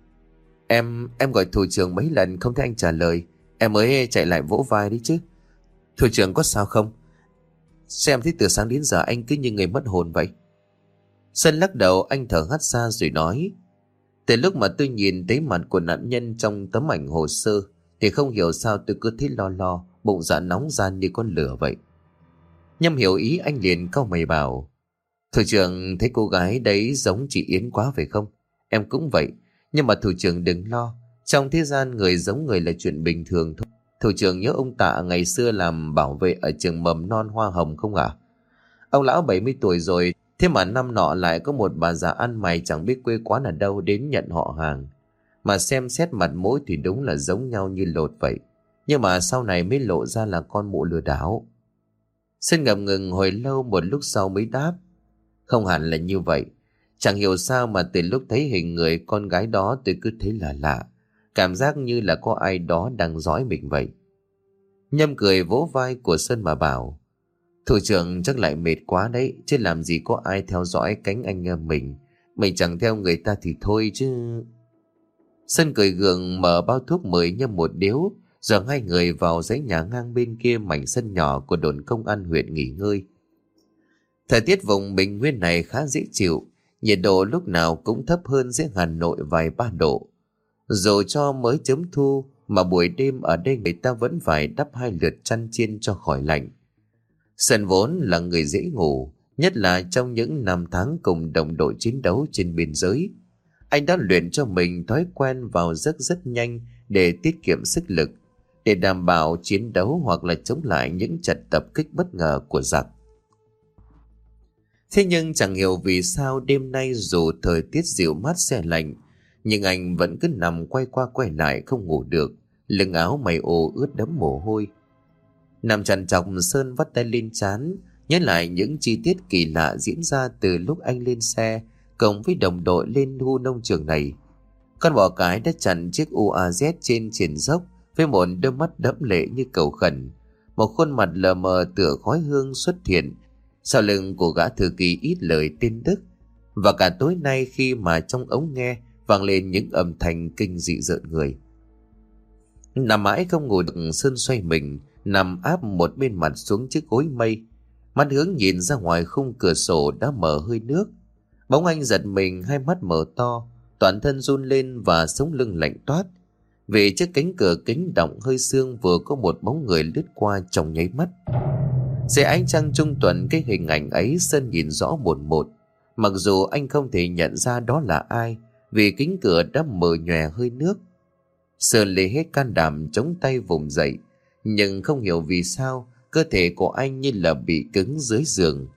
Speaker 1: Em gọi thủ trưởng mấy lần không thấy anh trả lời, em mới chạy lại vỗ vai đấy chứ. Thủ trưởng có sao không? Xem thấy từ sáng đến giờ anh cứ như người mất hồn vậy. Sơn lắc đầu, anh thở hắt ra rồi nói: Từ lúc mà tôi nhìn thấy mặt của nạn nhân trong tấm ảnh hồ sơ thì không hiểu sao tôi cứ thấy lo, bụng dạ nóng gian như con lửa vậy. Nhâm hiểu ý anh liền cau mày bảo: Thủ trưởng thấy cô gái đấy giống chị Yến quá phải không? Em cũng vậy, nhưng mà thủ trưởng đừng lo, trong thế gian người giống người là chuyện bình thường thôi. Thủ trưởng nhớ ông Tạ ngày xưa làm bảo vệ ở trường mầm non Hoa Hồng không ạ? Ông lão 70 tuổi rồi, thế mà năm nọ lại có một bà già ăn mày chẳng biết quê quán ở đâu đến nhận họ hàng. Mà xem xét mặt mũi thì đúng là giống nhau như lột vậy, nhưng mà sau này mới lộ ra là con mụ lừa đảo. Sơn ngập ngừng hồi lâu, một lúc sau mới đáp: Không hẳn là như vậy. Chẳng hiểu sao mà từ lúc thấy hình người con gái đó tôi cứ thấy là lạ, cảm giác như là có ai đó đang dõi mình vậy. Nhâm cười vỗ vai của Sơn mà bảo: Thủ trưởng chắc lại mệt quá đấy, chứ làm gì có ai theo dõi cánh anh em mình chẳng theo người ta thì thôi chứ. Sơn cười gượng mở bao thuốc mời Nhâm một điếu, rồi hai người vào dãy nhà ngang bên kia mảnh sân nhỏ của đồn công an huyện nghỉ ngơi. Thời tiết vùng bình nguyên này khá dễ chịu, nhiệt độ lúc nào cũng thấp hơn dưới Hà Nội vài ba độ. Dù cho mới chớm thu mà buổi đêm ở đây người ta vẫn phải đắp 2 lượt chăn chiên cho khỏi lạnh. Sơn vốn là người dễ ngủ, nhất là trong những năm tháng cùng đồng đội chiến đấu trên biên giới. Anh đã luyện cho mình thói quen vào giấc rất nhanh để tiết kiệm sức lực, để đảm bảo chiến đấu hoặc là chống lại những trận tập kích bất ngờ của giặc. Thế nhưng chẳng hiểu vì sao đêm nay dù thời tiết dịu mát se lạnh, nhưng anh vẫn cứ nằm quay qua quay lại không ngủ được, lưng áo mày ồ ướt đẫm mồ hôi. Nằm trằn trọc, Sơn vắt tay lên trán, nhớ lại những chi tiết kỳ lạ diễn ra từ lúc anh lên xe cùng với đồng đội lên khu nông trường này. Con bò cái đã chặn chiếc UAZ trên triển dốc với một đôi mắt đẫm lệ như cầu khẩn, một khuôn mặt lờ mờ tựa khói hương xuất hiện sau lưng của gã thư ký ít lời tên Đức. Và cả tối nay khi mà trong ống nghe vang lên những âm thanh kinh dị rợn người. Nằm mãi không ngủ được, Sơn xoay mình nằm áp một bên mặt xuống chiếc gối mây, mắt hướng nhìn ra ngoài khung cửa sổ đã mở hơi nước. Bỗng anh giật mình, hai mắt mở to, toàn thân run lên và sống lưng lạnh toát. Vì trước cánh cửa kính đọng hơi sương vừa có một bóng người lướt qua trong nháy mắt. Dưới ánh trăng trung tuần, cái hình ảnh ấy Sơn nhìn rõ một một, mặc dù anh không thể nhận ra đó là ai vì kính cửa đã mờ nhòe hơi nước. Sơn lấy hết can đảm chống tay vùng dậy, nhưng không hiểu vì sao cơ thể của anh như là bị cứng dưới giường.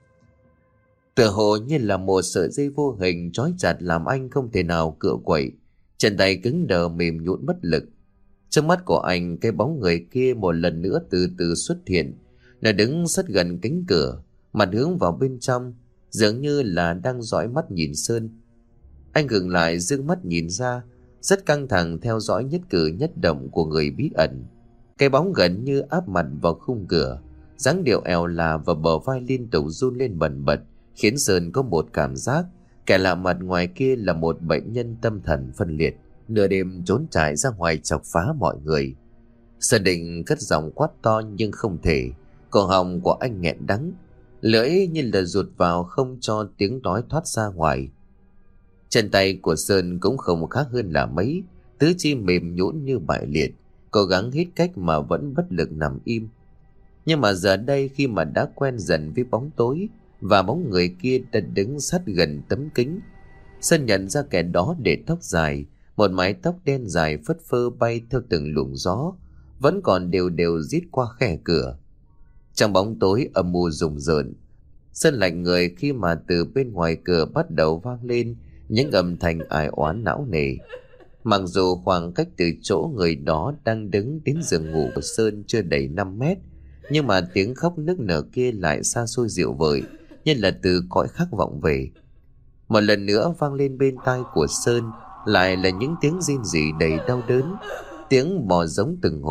Speaker 1: Tựa hồ như là một sợi dây vô hình trói chặt làm anh không thể nào cựa quậy, chân tay cứng đờ mềm nhũn bất lực. Trong mắt của anh, cái bóng người kia một lần nữa từ từ xuất hiện. Nó đứng sát gần cánh cửa, mặt hướng vào bên trong, dường như là đang dõi mắt nhìn Sơn. Anh ngừng lại, dương mắt nhìn ra, rất căng thẳng theo dõi nhất cử nhất động của người bí ẩn. Cái bóng gần như áp mặt vào khung cửa, dáng điệu eo là và bờ vai liên tục run lên bần bật, khiến Sơn có một cảm giác kẻ lạ mặt ngoài kia là một bệnh nhân tâm thần phân liệt, nửa đêm trốn trải ra ngoài chọc phá mọi người. Sơn định cất giọng quát to nhưng không thể, cổ họng của anh nghẹn đắng, lưỡi như là rụt vào không cho tiếng nói thoát ra ngoài. Chân tay của Sơn cũng không khác hơn là mấy, tứ chi mềm nhũn như bại liệt, cố gắng hết cách mà vẫn bất lực nằm im. Nhưng mà giờ đây khi mà đã quen dần với bóng tối và bóng người kia đã đứng sát gần tấm kính, Sơn nhận ra kẻ đó để tóc dài, một mái tóc đen dài phất phơ bay theo từng luồng gió, vẫn còn đều đều rít qua khe cửa. Trong bóng tối âm u rùng rợn, Sơn lạnh người khi mà từ bên ngoài cửa bắt đầu vang lên những âm thanh ai oán não nề. Mặc dù khoảng cách từ chỗ người đó đang đứng đến giường ngủ của Sơn chưa đầy 5 mét, nhưng mà tiếng khóc nức nở kia lại xa xôi dịu vời, như là từ cõi khác vọng về. Một lần nữa vang lên bên tai của Sơn lại là những tiếng rên rỉ đầy đau đớn, tiếng bò giống từng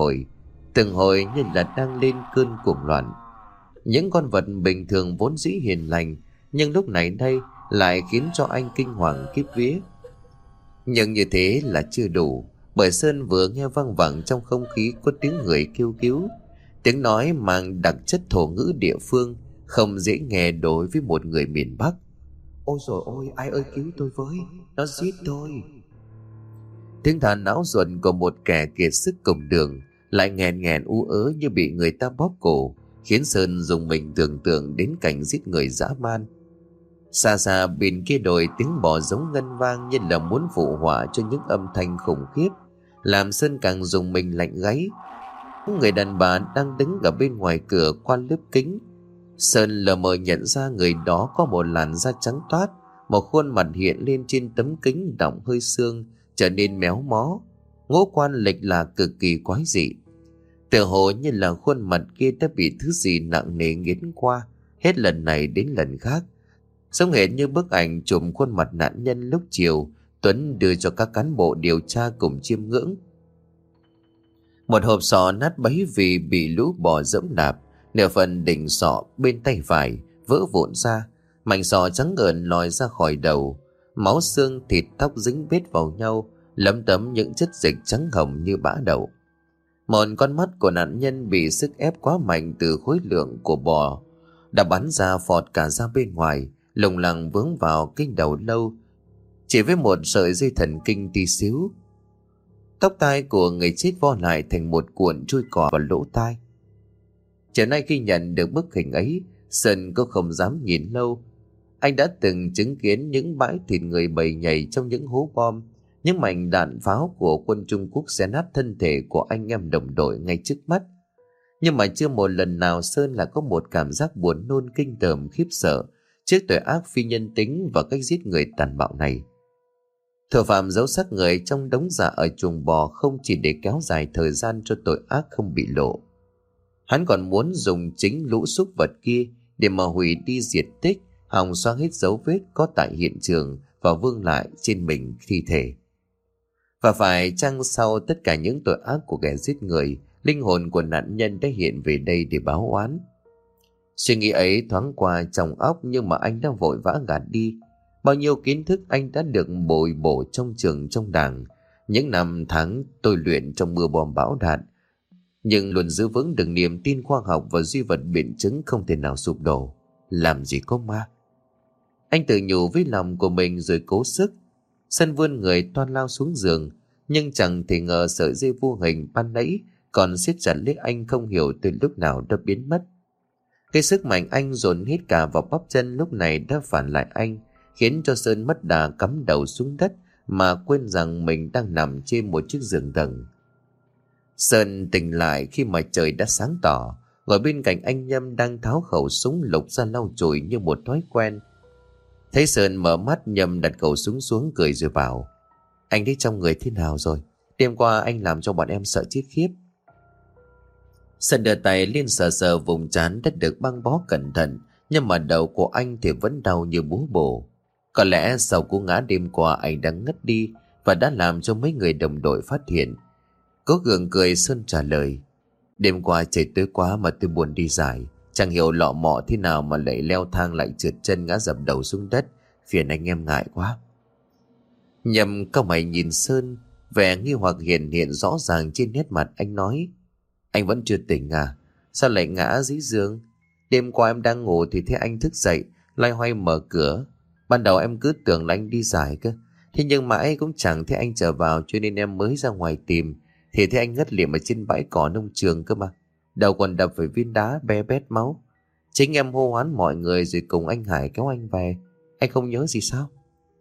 Speaker 1: hồi như là đang lên cơn cuồng loạn. Những con vật bình thường vốn dĩ hiền lành, nhưng lúc này đây lại khiến cho anh kinh hoàng khiếp vía. Nhưng như thế là chưa đủ, bởi Sơn vừa nghe văng vẳng trong không khí có tiếng người kêu cứu, tiếng nói mang đặc chất thổ ngữ địa phương, không dễ nghe đối với một người miền Bắc. Ôi dồi ôi, ai ơi cứu tôi với, nó giết tôi. Tiếng thà não ruột của một kẻ kiệt sức cùng đường lại nghẹn nghẹn ú ớ như bị người ta bóp cổ, khiến Sơn dùng mình tưởng tượng đến cảnh giết người dã man. Xa xa bên kia đồi, tiếng bò giống ngân vang như là muốn phụ họa cho những âm thanh khủng khiếp, làm Sơn càng dùng mình lạnh gáy. Người đàn bà đang đứng ở bên ngoài cửa qua lớp kính. Sơn lờ mờ nhận ra người đó có một làn da trắng toát, một khuôn mặt hiện lên trên tấm kính đọng hơi sương, trở nên méo mó, ngũ quan lệch là cực kỳ quái dị. Tựa hồ như là khuôn mặt kia đã bị thứ gì nặng nề nghiến qua, hết lần này đến lần khác, giống hệt như bức ảnh chụp khuôn mặt nạn nhân lúc chiều Tuấn đưa cho các cán bộ điều tra cùng chiêm ngưỡng. Một hộp sọ nát bấy vì bị lũ bò dẫm đạp, nửa phần đỉnh sọ bên tay phải vỡ vụn ra, mảnh sọ trắng ngợn lòi ra khỏi đầu, máu xương thịt tóc dính bết vào nhau, lấm tấm những chất dịch trắng hồng như bã đậu. Một con mắt của nạn nhân bị sức ép quá mạnh từ khối lượng của bò đã bắn ra phọt cả ra bên ngoài, lồng lẳng vướng vào cái đầu lâu, chỉ với một sợi dây thần kinh tí xíu. Tóc tai của người chết vo lại thành một cuộn chui cỏ vào lỗ tai. Chiều nay khi nhận được bức hình ấy, Sơn cũng không dám nhìn lâu. Anh đã từng chứng kiến những bãi thịt người bầy nhảy trong những hố bom, những mảnh đạn pháo của quân Trung Quốc xé nát thân thể của anh em đồng đội ngay trước mắt. Nhưng mà chưa một lần nào Sơn là có một cảm giác buồn nôn kinh tởm khiếp sợ trước tội ác phi nhân tính và cách giết người tàn bạo này. Thủ phạm giấu xác người trong đống dạ ở chuồng bò không chỉ để kéo dài thời gian cho tội ác không bị lộ. Hắn còn muốn dùng chính lũ súc vật kia để mà hủy đi diệt tích, hòng xóa hết dấu vết có tại hiện trường và vương lại trên mình thi thể. Và phải chăng sau tất cả những tội ác của kẻ giết người, linh hồn của nạn nhân đã hiện về đây để báo oán? Suy nghĩ ấy thoáng qua trong óc, nhưng mà anh đã vội vã gạt đi. Bao nhiêu kiến thức anh đã được bồi bổ trong trường trong đảng, những năm tháng tôi luyện trong mưa bom bão đạn, nhưng luôn giữ vững được niềm tin khoa học và duy vật biện chứng không thể nào sụp đổ. Làm gì có ma. Anh tự nhủ với lòng của mình rồi cố sức. Sân vươn người toan lao xuống giường, nhưng chẳng thể ngờ sợi dây vô hình ban nãy còn siết chặt lấy anh không hiểu từ lúc nào đã biến mất. Cái sức mạnh anh dồn hết cả vào bắp chân lúc này đã phản lại anh, khiến cho Sơn mất đà cắm đầu xuống đất mà quên rằng mình đang nằm trên một chiếc giường tầng. Sơn tỉnh lại khi mà trời đã sáng tỏ, ngồi bên cạnh anh Nhâm đang tháo khẩu súng lục ra lau chùi như một thói quen. Thấy Sơn mở mắt, Nhâm đặt khẩu súng xuống cười rồi bảo: "Anh thấy trong người thế nào rồi? Đêm qua anh làm cho bọn em sợ chết khiếp." Sơn đưa tay lên sờ sờ vùng trán đã được băng bó cẩn thận, nhưng mà đầu của anh thì vẫn đau như búa bổ. Có lẽ sau cú ngã đêm qua anh đã ngất đi và đã làm cho mấy người đồng đội phát hiện. Cố gượng cười, Sơn trả lời: "Đêm qua trời tối quá mà tôi buồn đi giải. Chẳng hiểu lọ mọ thế nào mà lại leo thang lại trượt chân ngã dập đầu xuống đất. Phiền anh em ngại quá." Nhâm cau mày nhìn Sơn, vẻ nghi hoặc hiện hiện rõ ràng trên nét mặt. Anh nói: "Anh vẫn chưa tỉnh à? Sao lại ngã dưới giường? Đêm qua em đang ngủ thì thấy anh thức dậy loay hoay mở cửa. Ban đầu em cứ tưởng là anh đi giải cơ. Thế nhưng mãi cũng chẳng thấy anh trở vào, cho nên em mới ra ngoài tìm thì thấy anh ngất liệm ở trên bãi cỏ nông trường cơ mà. Đầu còn đập phải viên đá be bét máu. Chính em hô hoán mọi người rồi cùng anh Hải kéo anh về. Anh không nhớ gì sao?"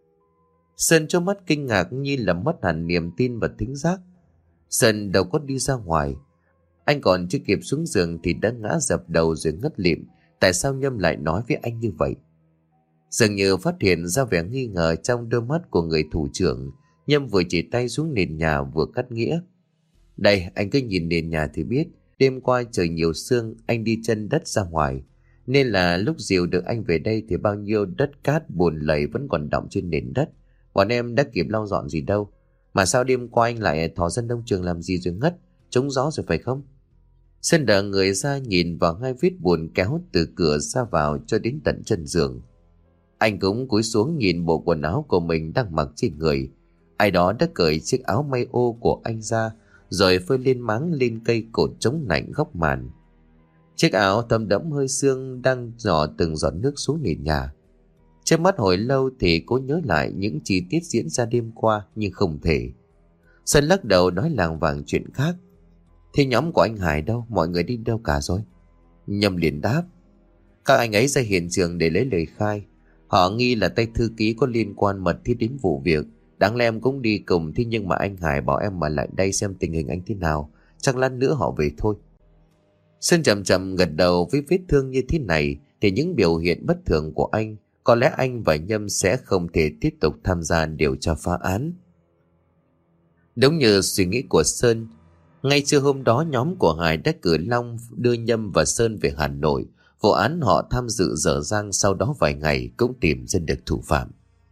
Speaker 1: Sơn cho mắt kinh ngạc như là mất hẳn niềm tin và thính giác. Sơn đâu có đi ra ngoài. Anh còn chưa kịp xuống giường thì đã ngã dập đầu rồi ngất lịm. Tại sao Nhâm lại nói với anh như vậy? Dường như phát hiện ra vẻ nghi ngờ trong đôi mắt của người thủ trưởng, Nhâm vừa chỉ tay xuống nền nhà vừa cắt nghĩa: "Đây, anh cứ nhìn nền nhà thì biết. Đêm qua trời nhiều sương, anh đi chân đất ra ngoài, nên là lúc dìu được anh về đây thì bao nhiêu đất cát bùn lầy vẫn còn đọng trên nền đất. Bọn em đã kịp lau dọn gì đâu. Mà sao đêm qua anh lại thò ra nông trường làm gì rồi ngất? Trúng gió rồi phải không?" Sơn đờ người ra nhìn vào hai vết bùn kéo từ cửa ra vào cho đến tận chân giường. Anh cũng cúi xuống nhìn bộ quần áo của mình đang mặc trên người. Ai đó đã cởi chiếc áo may ô của anh ra rồi phơi lên máng lên cây cột chống lạnh góc màn. Chiếc áo thấm đẫm hơi sương đang nhỏ từng giọt nước xuống nền nhà. Chớp mắt hồi lâu thì cố nhớ lại những chi tiết diễn ra đêm qua nhưng không thể. Sơn lắc đầu nói làng vàng chuyện khác: "Thế nhóm của anh Hải đâu? Mọi người đi đâu cả rồi?" Nhâm liền đáp: "Các anh ấy ra hiện trường để lấy lời khai. Họ nghi là tay thư ký có liên quan mật thiết đến vụ việc. Đáng lẽ em cũng đi cùng, thế nhưng mà anh Hải bảo em ở lại đây xem tình hình anh thế nào. Chắc lát nữa họ về thôi." Sơn chậm chậm gật đầu. Với vết thương như thế này thì những biểu hiện bất thường của anh, có lẽ anh và Nhâm sẽ không thể tiếp tục tham gia điều tra phá án. Đúng như suy nghĩ của Sơn, ngay trưa hôm đó nhóm của Hải đã cử Long đưa Nhâm và Sơn về Hà Nội. Vụ án họ tham dự dở dang, sau đó vài ngày cũng tìm ra được thủ phạm.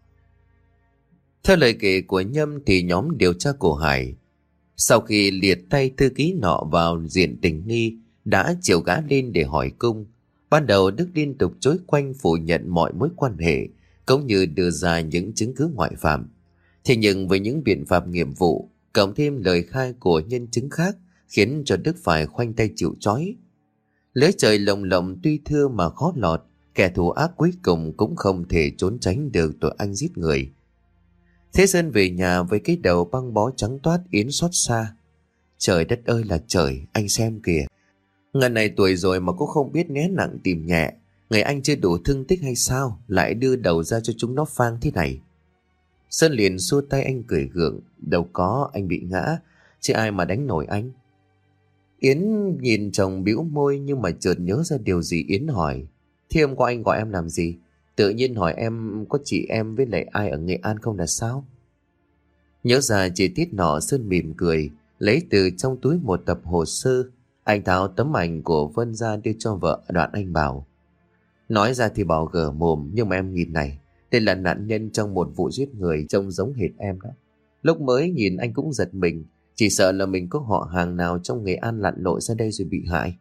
Speaker 1: Theo lời kể của Nhâm thì nhóm điều tra của Hải, sau khi liệt tay thư ký nọ vào diện tình nghi, đã triệu gã lên để hỏi cung. Ban đầu Đức liên tục chối quanh phủ nhận mọi mối quan hệ, cũng như đưa ra những chứng cứ ngoại phạm. Thế nhưng với những biện pháp nghiệp vụ, cộng thêm lời khai của nhân chứng khác, khiến cho Đức phải khoanh tay chịu trói. Lưới trời lồng lộng tuy thưa mà khó lọt, kẻ thù ác cuối cùng cũng không thể trốn tránh được tội anh giết người. Thế Sơn về nhà với cái đầu băng bó trắng toát. Yến xót xa. Trời đất ơi là trời, anh xem kìa. Ngần này tuổi rồi mà cũng không biết né nặng tìm nhẹ. Người anh chưa đủ thương tích hay sao, lại đưa đầu ra cho chúng nó phang thế này. Sơn liền xua tay anh cười gượng. Đâu có, anh bị ngã, chứ ai mà đánh nổi anh. Yến nhìn chồng bĩu môi, nhưng mà chợt nhớ ra điều gì. Yến hỏi: Thế hôm qua anh gọi em làm gì? Tự nhiên hỏi em có chị em với lại ai ở Nghệ An không là sao? Nhớ ra chi tiết nọ, Sơn mỉm cười, lấy từ trong túi một tập hồ sơ. Anh tháo tấm ảnh của Vân ra đưa cho vợ. Đoạn anh bảo: Nói ra thì bảo gở mồm, nhưng mà em nhìn này, đây là nạn nhân trong một vụ giết người, trông giống hệt em đó. Lúc mới nhìn anh cũng giật mình, chỉ sợ là mình có họ hàng nào trong Nghệ An lặn lội ra đây rồi bị hại.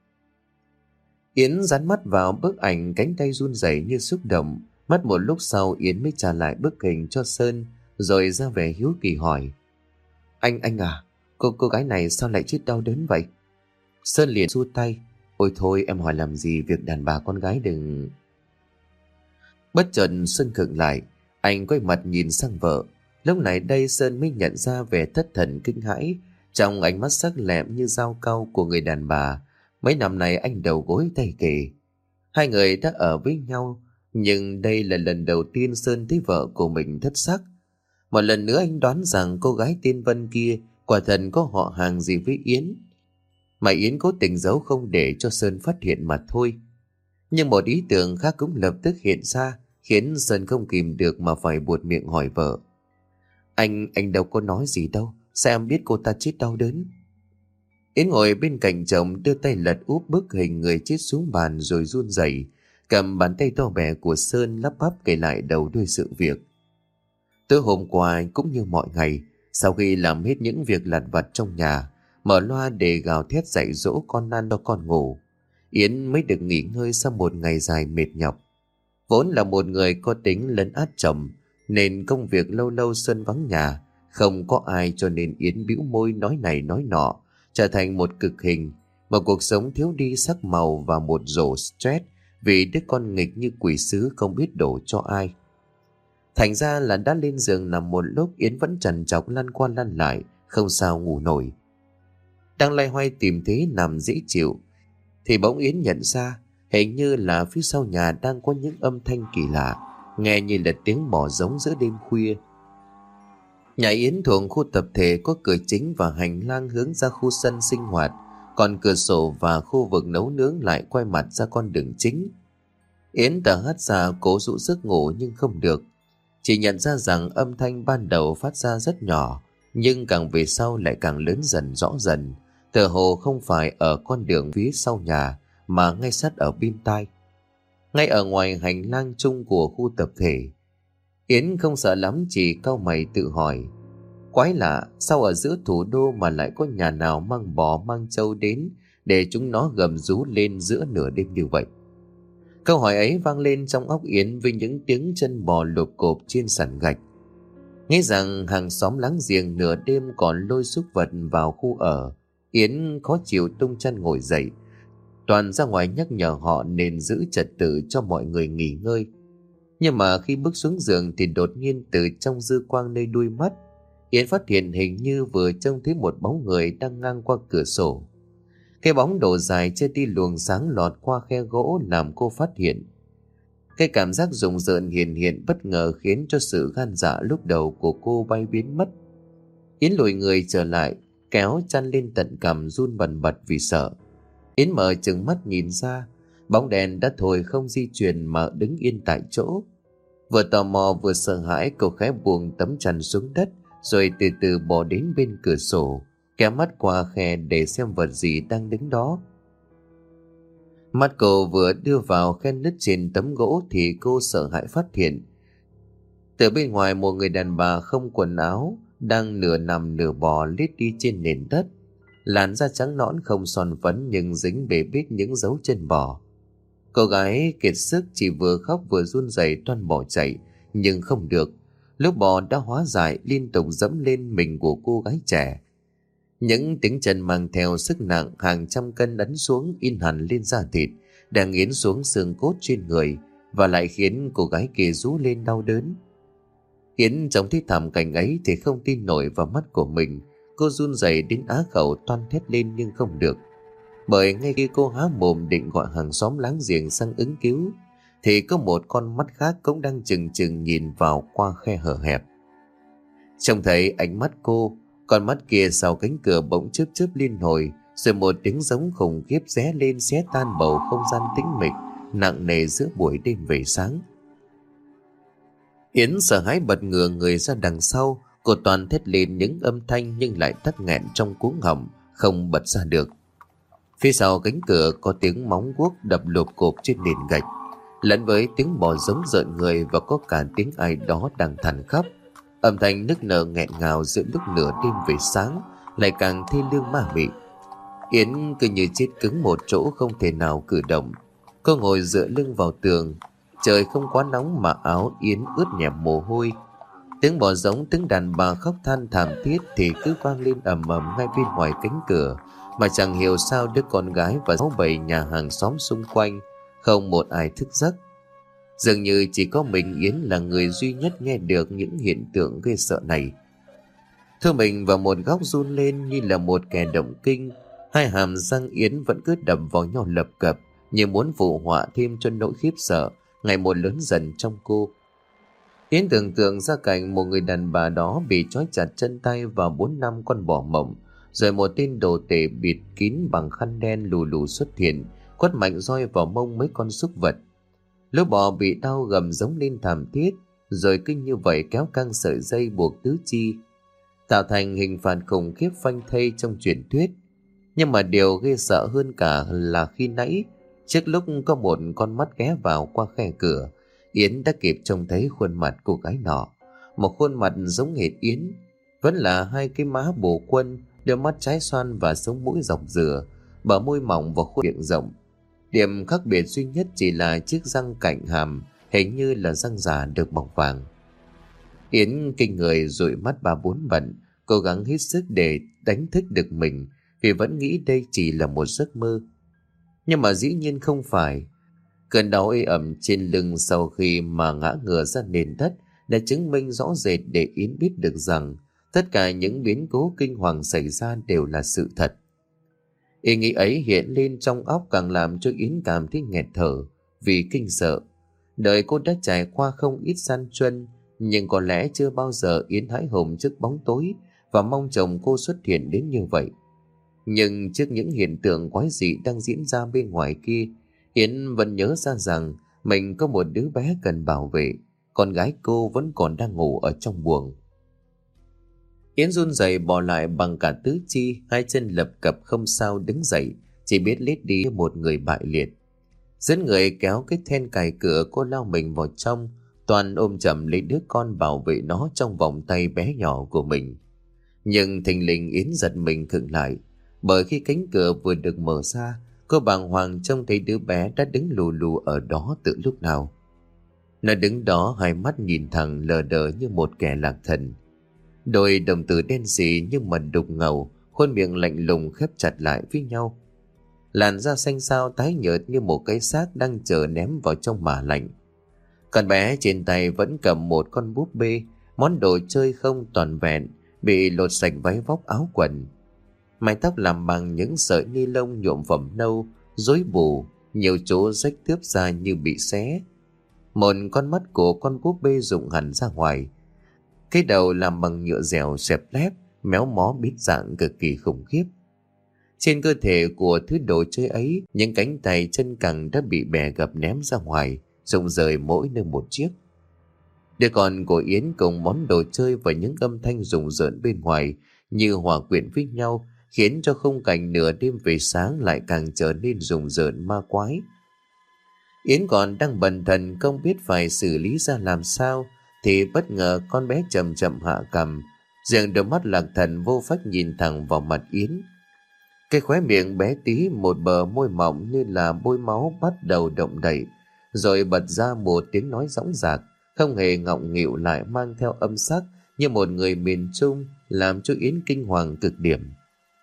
Speaker 1: Yến dán mắt vào bức ảnh, cánh tay run rẩy như xúc động. Mất một lúc sau, Yến mới trả lại bức hình cho Sơn, rồi ra vẻ hiếu kỳ hỏi: Anh à, cô gái này sao lại chết đau đớn vậy? Sơn liền xua tay: Ôi thôi, em hỏi làm gì, việc đàn bà con gái đừng... Bất chợt Sơn khựng lại, anh quay mặt nhìn sang vợ. Lúc này đây Sơn mới nhận ra vẻ thất thần kinh hãi trong ánh mắt sắc lẹm như dao cau của người đàn bà. Mấy năm nay anh đầu gối tay kề. Hai người đã ở với nhau, nhưng đây là lần đầu tiên Sơn thấy vợ của mình thất sắc. Một lần nữa anh đoán rằng cô gái tên Vân kia quả thật có họ hàng gì với Yến, mà Yến cố tình giấu không để cho Sơn phát hiện mà thôi. Nhưng một ý tưởng khác cũng lập tức hiện ra, khiến Sơn không kìm được mà phải buột miệng hỏi vợ: Anh đâu có nói gì đâu, sao em biết cô ta chết đau đớn? Yến ngồi bên cạnh chồng, đưa tay lật úp bức hình người chết xuống bàn rồi run rẩy, cầm bàn tay to bè của Sơn lắp bắp kể lại đầu đuôi sự việc. Tối hôm qua cũng như mọi ngày, sau khi làm hết những việc lặt vặt trong nhà, mở loa để gào thét dạy dỗ con ăn cho con ngủ, Yến mới được nghỉ ngơi sau một ngày dài mệt nhọc. Vốn là một người có tính lấn át chồng, nên công việc lâu lâu Sơn vắng nhà, không có ai, cho nên Yến bĩu môi nói này nói nọ, trở thành một cực hình, một cuộc sống thiếu đi sắc màu và một rổ stress vì đứa con nghịch như quỷ sứ không biết đổ cho ai. Thành ra là đã lên giường nằm một lúc, Yến vẫn trằn trọc lăn qua lăn lại, không sao ngủ nổi. Đang loay hoay tìm thế nằm dễ chịu, thì bỗng Yến nhận ra hình như là phía sau nhà đang có những âm thanh kỳ lạ, nghe như là tiếng bò giống giữa đêm khuya. Nhà Yến thuộc khu tập thể, có cửa chính và hành lang hướng ra khu sân sinh hoạt, còn cửa sổ và khu vực nấu nướng lại quay mặt ra con đường chính. Yến thở hắt ra cố dụ giấc ngủ nhưng không được. Chỉ nhận ra rằng âm thanh ban đầu phát ra rất nhỏ, nhưng càng về sau lại càng lớn dần rõ dần, tựa hồ không phải ở con đường phía sau nhà mà ngay sát ở bên tai. Ngay ở ngoài hành lang chung của khu tập thể. Yến không sợ lắm, chỉ cau mày tự hỏi: Quái lạ, sao ở giữa thủ đô mà lại có nhà nào mang bò mang trâu đến để chúng nó gầm rú lên giữa nửa đêm như vậy? Câu hỏi ấy vang lên trong óc Yến với những tiếng chân bò lộp cộp trên sàn gạch. Nghĩ rằng hàng xóm láng giềng nửa đêm còn lôi súc vật vào khu ở, Yến khó chịu tung chân ngồi dậy, toàn ra ngoài nhắc nhở họ nên giữ trật tự cho mọi người nghỉ ngơi. Nhưng mà khi bước xuống giường thì đột nhiên từ trong dư quang nơi đuôi mắt, Yến phát hiện hình như vừa trông thấy một bóng người đang ngang qua cửa sổ. Cái bóng độ dài che đi luồng sáng lọt qua khe gỗ làm cô phát hiện. Cái cảm giác rùng rợn hiện bất ngờ khiến cho sự gan dạ lúc đầu của cô bay biến mất. Yến lùi người trở lại, kéo chăn lên tận cằm, run bần bật vì sợ. Yến mở trừng mắt nhìn ra, bóng đèn đã thôi không di chuyển mà đứng yên tại chỗ. Vừa tò mò vừa sợ hãi, cô khẽ buông tấm chăn xuống đất, rồi từ từ bò đến bên cửa sổ, kéo mắt qua khe để xem vật gì đang đứng đó. Mắt cô vừa đưa vào khe nứt trên tấm gỗ thì cô sợ hãi phát hiện từ bên ngoài một người đàn bà không quần áo đang nửa nằm nửa bò lết đi trên nền đất. Làn da trắng nõn không son phấn nhưng dính bề bết những dấu chân bò. Cô gái kiệt sức chỉ vừa khóc vừa run rẩy toan bỏ chạy, nhưng không được. Lúc bò đã hóa giải liên tục dẫm lên mình của cô gái trẻ. Những tiếng chân mang theo sức nặng hàng trăm cân ấn xuống in hẳn lên da thịt, đang nghiến xuống xương cốt trên người và lại khiến cô gái kia rú lên đau đớn. Yến trông thấy thảm cảnh ấy thì không tin nổi vào mắt của mình. Cô run rẩy đến á khẩu toan thét lên nhưng không được. Bởi ngay khi cô há mồm định gọi hàng xóm láng giềng sang ứng cứu thì có một con mắt khác cũng đang chừng chừng nhìn vào qua khe hở hẹp. Trông thấy ánh mắt cô, con mắt kia sau cánh cửa bỗng chớp chớp liên hồi, rồi một tiếng giống khủng khiếp ré lên xé tan bầu không gian tĩnh mịch nặng nề giữa buổi đêm về sáng. Yến sợ hãi bật ngửa người ra đằng sau, cô toàn thét lên những âm thanh nhưng lại tắc nghẹn trong cuống họng, không bật ra được. Phía sau cánh cửa có tiếng móng guốc đập lộp cộp trên nền gạch, lẫn với tiếng bò giống rợn người và có cả tiếng ai đó đang thằn khóc. Âm thanh nức nở nghẹn ngào giữa lúc nửa đêm về sáng lại càng thê lương ma mị. Yến cứ như chết cứng một chỗ không thể nào cử động. Cô ngồi dựa lưng vào tường. Trời không quá nóng mà áo Yến ướt nhẹp mồ hôi. Tiếng bò giống, tiếng đàn bà khóc than thảm thiết thì cứ vang lên ầm ầm ngay bên ngoài cánh cửa, mà chẳng hiểu sao đứa con gái và 6-7 nhà hàng xóm xung quanh không một ai thức giấc. Dường như chỉ có mình Yến là người duy nhất nghe được những hiện tượng ghê sợ này. Thưa mình vào một góc run lên như là một kẻ động kinh. Hai hàm răng Yến vẫn cứ đập vào nhau lập cập, như muốn phụ họa thêm cho nỗi khiếp sợ ngày một lớn dần trong cô. Yến tưởng tượng ra cảnh một người đàn bà đó bị trói chặt chân tay vào 4-5 con bò mộng, rồi một tên đồ tể bịt kín bằng khăn đen lù lù xuất hiện, quất mạnh roi vào mông mấy con súc vật. Lũ bò bị đau gầm giống lên thảm thiết, rồi cứ như vậy kéo căng sợi dây buộc tứ chi, tạo thành hình phạt khủng khiếp phanh thây trong truyền thuyết. Nhưng mà điều ghê sợ hơn cả là khi nãy, trước lúc có một con mắt ghé vào qua khe cửa, Yến đã kịp trông thấy khuôn mặt cô gái nọ. Một khuôn mặt giống hệt Yến, vẫn là hai cái má bồ quân, đôi mắt trái xoan và sống mũi dọc dừa, bờ môi mỏng và khuôn miệng rộng. Điểm khác biệt duy nhất chỉ là chiếc răng cạnh hàm, hình như là răng giả được bọc vàng. Yến kinh người dụi mắt 3-4 bận, cố gắng hết sức để đánh thức được mình, vì vẫn nghĩ đây chỉ là một giấc mơ. Nhưng mà dĩ nhiên không phải. Cơn đau ê ẩm trên lưng sau khi mà ngã ngửa ra nền đất đã chứng minh rõ rệt để Yến biết được rằng tất cả những biến cố kinh hoàng xảy ra đều là sự thật. Ý nghĩ ấy hiện lên trong óc càng làm cho Yến cảm thấy nghẹt thở vì kinh sợ. Đời cô đã trải qua không ít gian truân, nhưng có lẽ chưa bao giờ Yến hãi hùng trước bóng tối và mong chồng cô xuất hiện đến như vậy. Nhưng trước những hiện tượng quái dị đang diễn ra bên ngoài kia, Yến vẫn nhớ ra rằng mình có một đứa bé cần bảo vệ. Con gái cô vẫn còn đang ngủ ở trong buồng. Yến run rẩy bò lại bằng cả tứ chi, hai chân lập cập không sao đứng dậy, chỉ biết lết đi một người bại liệt. Dẫn người kéo cái then cài cửa, cô lao mình vào trong, toàn ôm chầm lấy đứa con bảo vệ nó trong vòng tay bé nhỏ của mình. Nhưng thình lình Yến giật mình khựng lại, bởi khi cánh cửa vừa được mở ra, cô bàng hoàng trông thấy đứa bé đã đứng lù lù ở đó từ lúc nào. Nó đứng đó hai mắt nhìn thẳng lờ đờ như một kẻ lạc thần. Đôi đồng tử đen sì nhưng mà đục ngầu, khuôn miệng lạnh lùng khép chặt lại với nhau. Làn da xanh xao tái nhợt như một cái xác đang chờ ném vào trong mả lạnh. Con bé trên tay vẫn cầm một con búp bê, món đồ chơi không toàn vẹn, bị lột sạch váy vóc áo quần. Mái tóc làm bằng những sợi ni lông nhuộm phẩm nâu, rối bù, nhiều chỗ rách tướp ra như bị xé. Một con mắt của con búp bê rụng hẳn ra ngoài. Cái đầu làm bằng nhựa dẻo xẹp lép, méo mó biến dạng cực kỳ khủng khiếp. Trên cơ thể của thứ đồ chơi ấy, những cánh tay chân cẳng đã bị bè gập ném ra ngoài, rụng rời mỗi nơi một chiếc. Đứa con của Yến cùng món đồ chơi và những âm thanh rùng rợn bên ngoài như hòa quyện với nhau, khiến cho khung cảnh nửa đêm về sáng lại càng trở nên rùng rợn ma quái. Yến còn đang bần thần không biết phải xử lý ra làm sao, thì bất ngờ con bé chậm chậm hạ cằm, dường đôi mắt lạc thần vô phách nhìn thẳng vào mặt Yến. Cái khóe miệng bé tí, một bờ môi mỏng như là bôi máu bắt đầu động đậy, rồi bật ra một tiếng nói dõng dạc, không hề ngọng nghịu, lại mang theo âm sắc như một người miền Trung, làm cho Yến kinh hoàng cực điểm.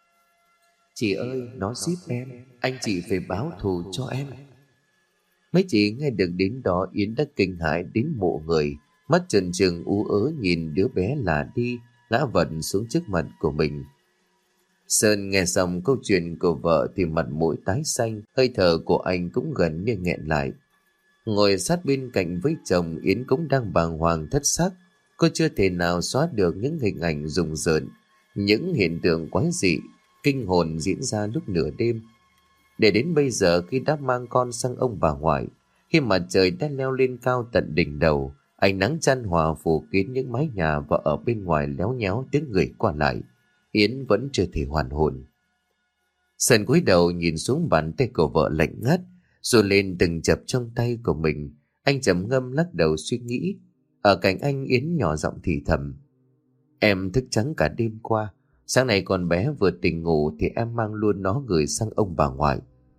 Speaker 1: Chị ơi, nó giết em, anh chị phải báo thù cho em. Mấy chị nghe được đến đó Yến đã kinh hãi đến mộ người, mắt trừng trừng ú ớ nhìn đứa bé là đi, ngã vật xuống trước mặt của mình. Sơn nghe xong câu chuyện của vợ thì mặt mũi tái xanh, hơi thở của anh cũng gần như nghẹn lại. Ngồi sát bên cạnh với chồng, Yến cũng đang bàng hoàng thất sắc. Cô chưa thể nào xóa được những hình ảnh rùng rợn, những hiện tượng quái dị, kinh hồn diễn ra lúc nửa đêm. Để đến bây giờ khi đã mang con sang ông bà ngoại, khi mặt trời đã leo lên cao tận đỉnh đầu, ánh nắng chan hòa phủ kín những mái nhà và ở bên ngoài léo nhéo tiếng người qua lại, Yến vẫn chưa thể hoàn hồn. Sơn cúi đầu nhìn xuống bàn tay của vợ lạnh ngắt, rồi lên từng chập trong tay của mình. Anh trầm ngâm lắc đầu suy nghĩ. Ở cạnh anh, Yến nhỏ giọng thì thầm: Em thức trắng cả đêm qua. Sáng nay con bé vừa tỉnh ngủ thì em mang luôn nó gửi sang ông bà ngoại.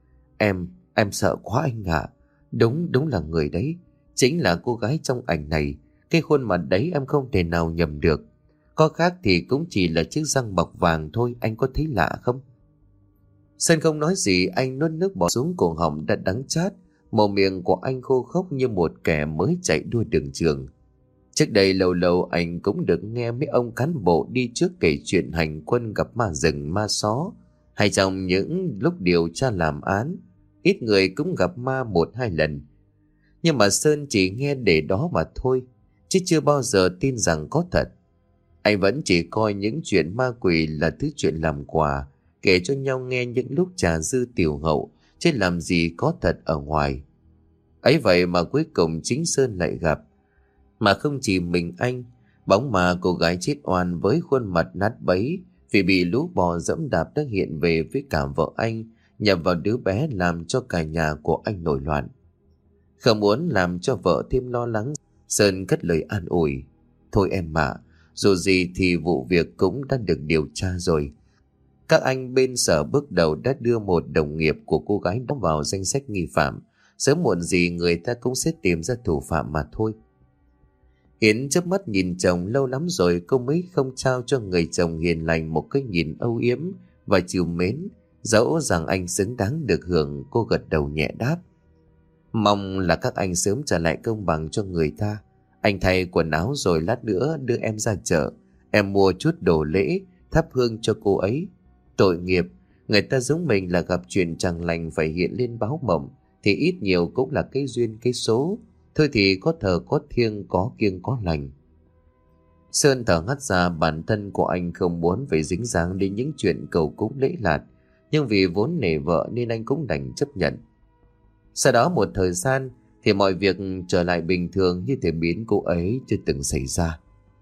Speaker 1: Em sợ quá anh ạ. Đúng là người đấy. Chính là cô gái trong ảnh này. Cái khuôn mặt đấy em không thể nào nhầm được. Có khác thì cũng chỉ là chiếc răng bọc vàng thôi, anh có thấy lạ không? Sơn không nói gì, anh nuốt nước bọt xuống cổ họng đã đắng chát. Mồm miệng của anh khô khốc như một kẻ mới chạy đua đường trường. Trước đây lâu lâu anh cũng được nghe mấy ông cán bộ đi trước kể chuyện hành quân gặp ma rừng ma só, hay trong những lúc điều tra làm án, ít người cũng gặp ma một hai lần. Nhưng mà Sơn chỉ nghe để đó mà thôi, chứ chưa bao giờ tin rằng có thật. Anh vẫn chỉ coi những chuyện ma quỷ là thứ chuyện làm quà, kể cho nhau nghe những lúc trà dư tiểu hậu, chứ làm gì có thật ở ngoài. Ấy vậy mà cuối cùng chính Sơn lại gặp. Mà không chỉ mình anh, bóng ma cô gái chết oan với khuôn mặt nát bấy vì bị lũ bò dẫm đạp đã hiện về với cả vợ anh, nhập vào đứa bé làm cho cả nhà của anh nổi loạn. Không muốn làm cho vợ thêm lo lắng, Sơn cất lời an ủi: Thôi em ạ, dù gì thì vụ việc cũng đã được điều tra rồi. Các anh bên sở bước đầu đã đưa một đồng nghiệp của cô gái đó vào danh sách nghi phạm. Sớm muộn gì người ta cũng sẽ tìm ra thủ phạm mà thôi. Yến chớp mắt nhìn chồng, lâu lắm rồi cô mới không trao cho người chồng hiền lành một cái nhìn âu yếm và trìu mến. Dẫu rằng anh xứng đáng được hưởng, cô gật đầu nhẹ đáp: Mong là các anh sớm trả lại công bằng cho người ta. Anh thay quần áo rồi lát nữa đưa em ra chợ. Em mua chút đồ lễ, thắp hương cho cô ấy. Tội nghiệp, người ta giống mình là gặp chuyện chẳng lành phải hiện lên báo mộng, thì ít nhiều cũng là cái duyên cái số. Thôi thì có thờ có thiêng, có kiêng có lành. Sơn thở hắt ra, bản thân của anh không muốn phải dính dáng đến những chuyện cầu cúng lễ lạt, nhưng vì vốn nể vợ nên anh cũng đành chấp nhận. Sau đó một thời gian thì mọi việc trở lại bình thường, như thể biến cô ấy chưa từng xảy ra.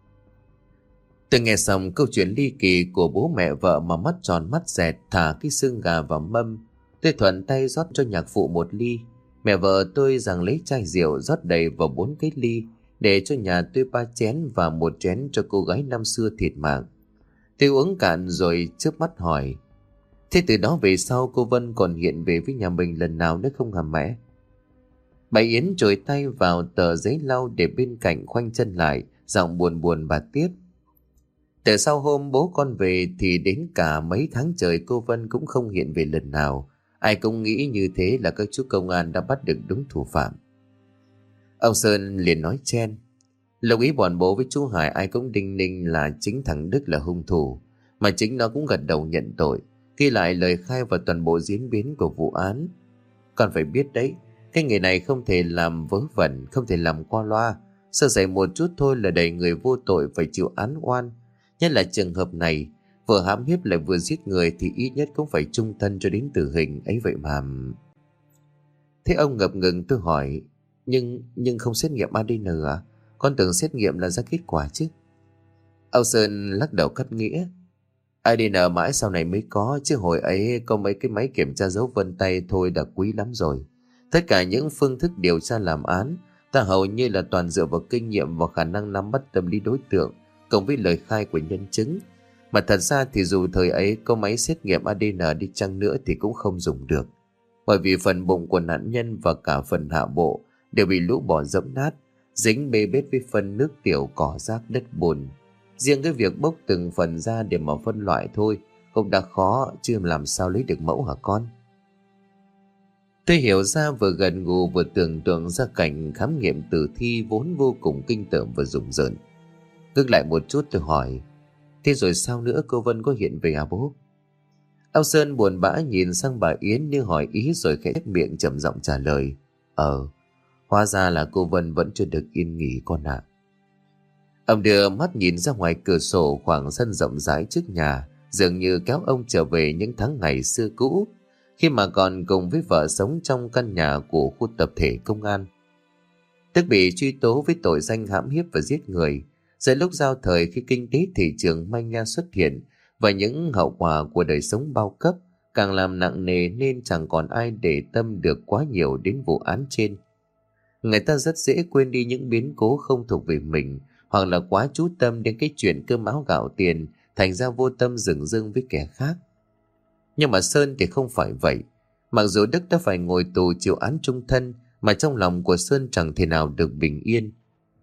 Speaker 1: Tôi nghe xong câu chuyện ly kỳ của bố mẹ vợ mà mắt tròn mắt dẹt thả cái xương gà vào mâm. Tôi thuận tay rót cho nhạc phụ một ly. Mẹ vợ tôi rằng lấy chai rượu rót đầy vào 4 cái ly, để cho nhà tôi 3 chén và 1 chén cho cô gái năm xưa thiệt mạng. Tôi uống cạn rồi chớp mắt hỏi: Thế từ đó về sau cô Vân còn hiện về với nhà mình lần nào nữa không hả mẹ? Bà Yến chổi tay vào tờ giấy lau để bên cạnh, khoanh chân lại, giọng buồn buồn bà tiếp: Từ sau hôm bố con về thì đến cả mấy tháng trời cô Vân cũng không hiện về lần nào. Ai cũng nghĩ như thế là các chú công an đã bắt được đúng thủ phạm. Ông Sơn liền nói chen: Lúc ý bọn bố với chú Hải ai cũng đinh ninh là chính thằng Đức là hung thủ, mà chính nó cũng gật đầu nhận tội, ghi lại lời khai và toàn bộ diễn biến của vụ án. Con phải biết đấy, cái nghề này không thể làm vớ vẩn, không thể làm qua loa. Sơ sẩy một chút thôi là đầy người vô tội phải chịu án oan. Nhất là trường hợp này, vừa hãm hiếp lại vừa giết người thì ít nhất cũng phải chung thân cho đến tử hình ấy vậy mà. Thế ông ngập ngừng, tôi hỏi: Nhưng không xét nghiệm ADN à? Con tưởng xét nghiệm là ra kết quả chứ. Ông Sơn lắc đầu cắt nghĩa: ADN mãi sau này mới có, chứ hồi ấy có mấy cái máy kiểm tra dấu vân tay thôi đã quý lắm rồi. Tất cả những phương thức điều tra làm án ta hầu như là toàn dựa vào kinh nghiệm và khả năng nắm bắt tâm lý đối tượng, cộng với lời khai của nhân chứng. Mà thật ra thì dù thời ấy có máy xét nghiệm ADN đi chăng nữa thì cũng không dùng được, bởi vì phần bụng của nạn nhân và cả phần hạ bộ đều bị lũ bò dẫm nát, dính bê bết với phân nước tiểu, cỏ rác, đất bùn. Riêng cái việc bốc từng phần ra để mà phân loại thôi Không đã khó chứ làm sao lấy được mẫu hả con? Tôi hiểu ra vừa gần gù vừa tưởng tượng ra cảnh khám nghiệm tử thi vốn vô cùng kinh tởm và rùng rợn. Ngưng lại một chút tôi hỏi, thế rồi sao nữa, cô Vân có hiện về à bố? Ông Sơn buồn bã nhìn sang bà Yến như hỏi ý rồi khẽ miệng trầm giọng trả lời, hóa ra là cô Vân vẫn chưa được yên nghỉ con ạ. Ông đưa mắt nhìn ra ngoài cửa sổ khoảng sân rộng rãi trước nhà, dường như kéo ông trở về những tháng ngày xưa cũ, khi mà còn cùng với vợ sống trong căn nhà của khu tập thể công an. Tức bị truy tố với tội danh hãm hiếp và giết người, giữa lúc giao thời khi kinh tế thị trường manh nha xuất hiện và những hậu quả của đời sống bao cấp càng làm nặng nề, nên chẳng còn ai để tâm được quá nhiều đến vụ án trên. Người ta rất dễ quên đi những biến cố không thuộc về mình, hoặc là quá chú tâm đến cái chuyện cơm áo gạo tiền, thành ra vô tâm dửng dưng với kẻ khác. Nhưng mà Sơn thì không phải vậy. Mặc dù Đức đã phải ngồi tù chịu án chung thân, mà trong lòng của Sơn chẳng thể nào được bình yên.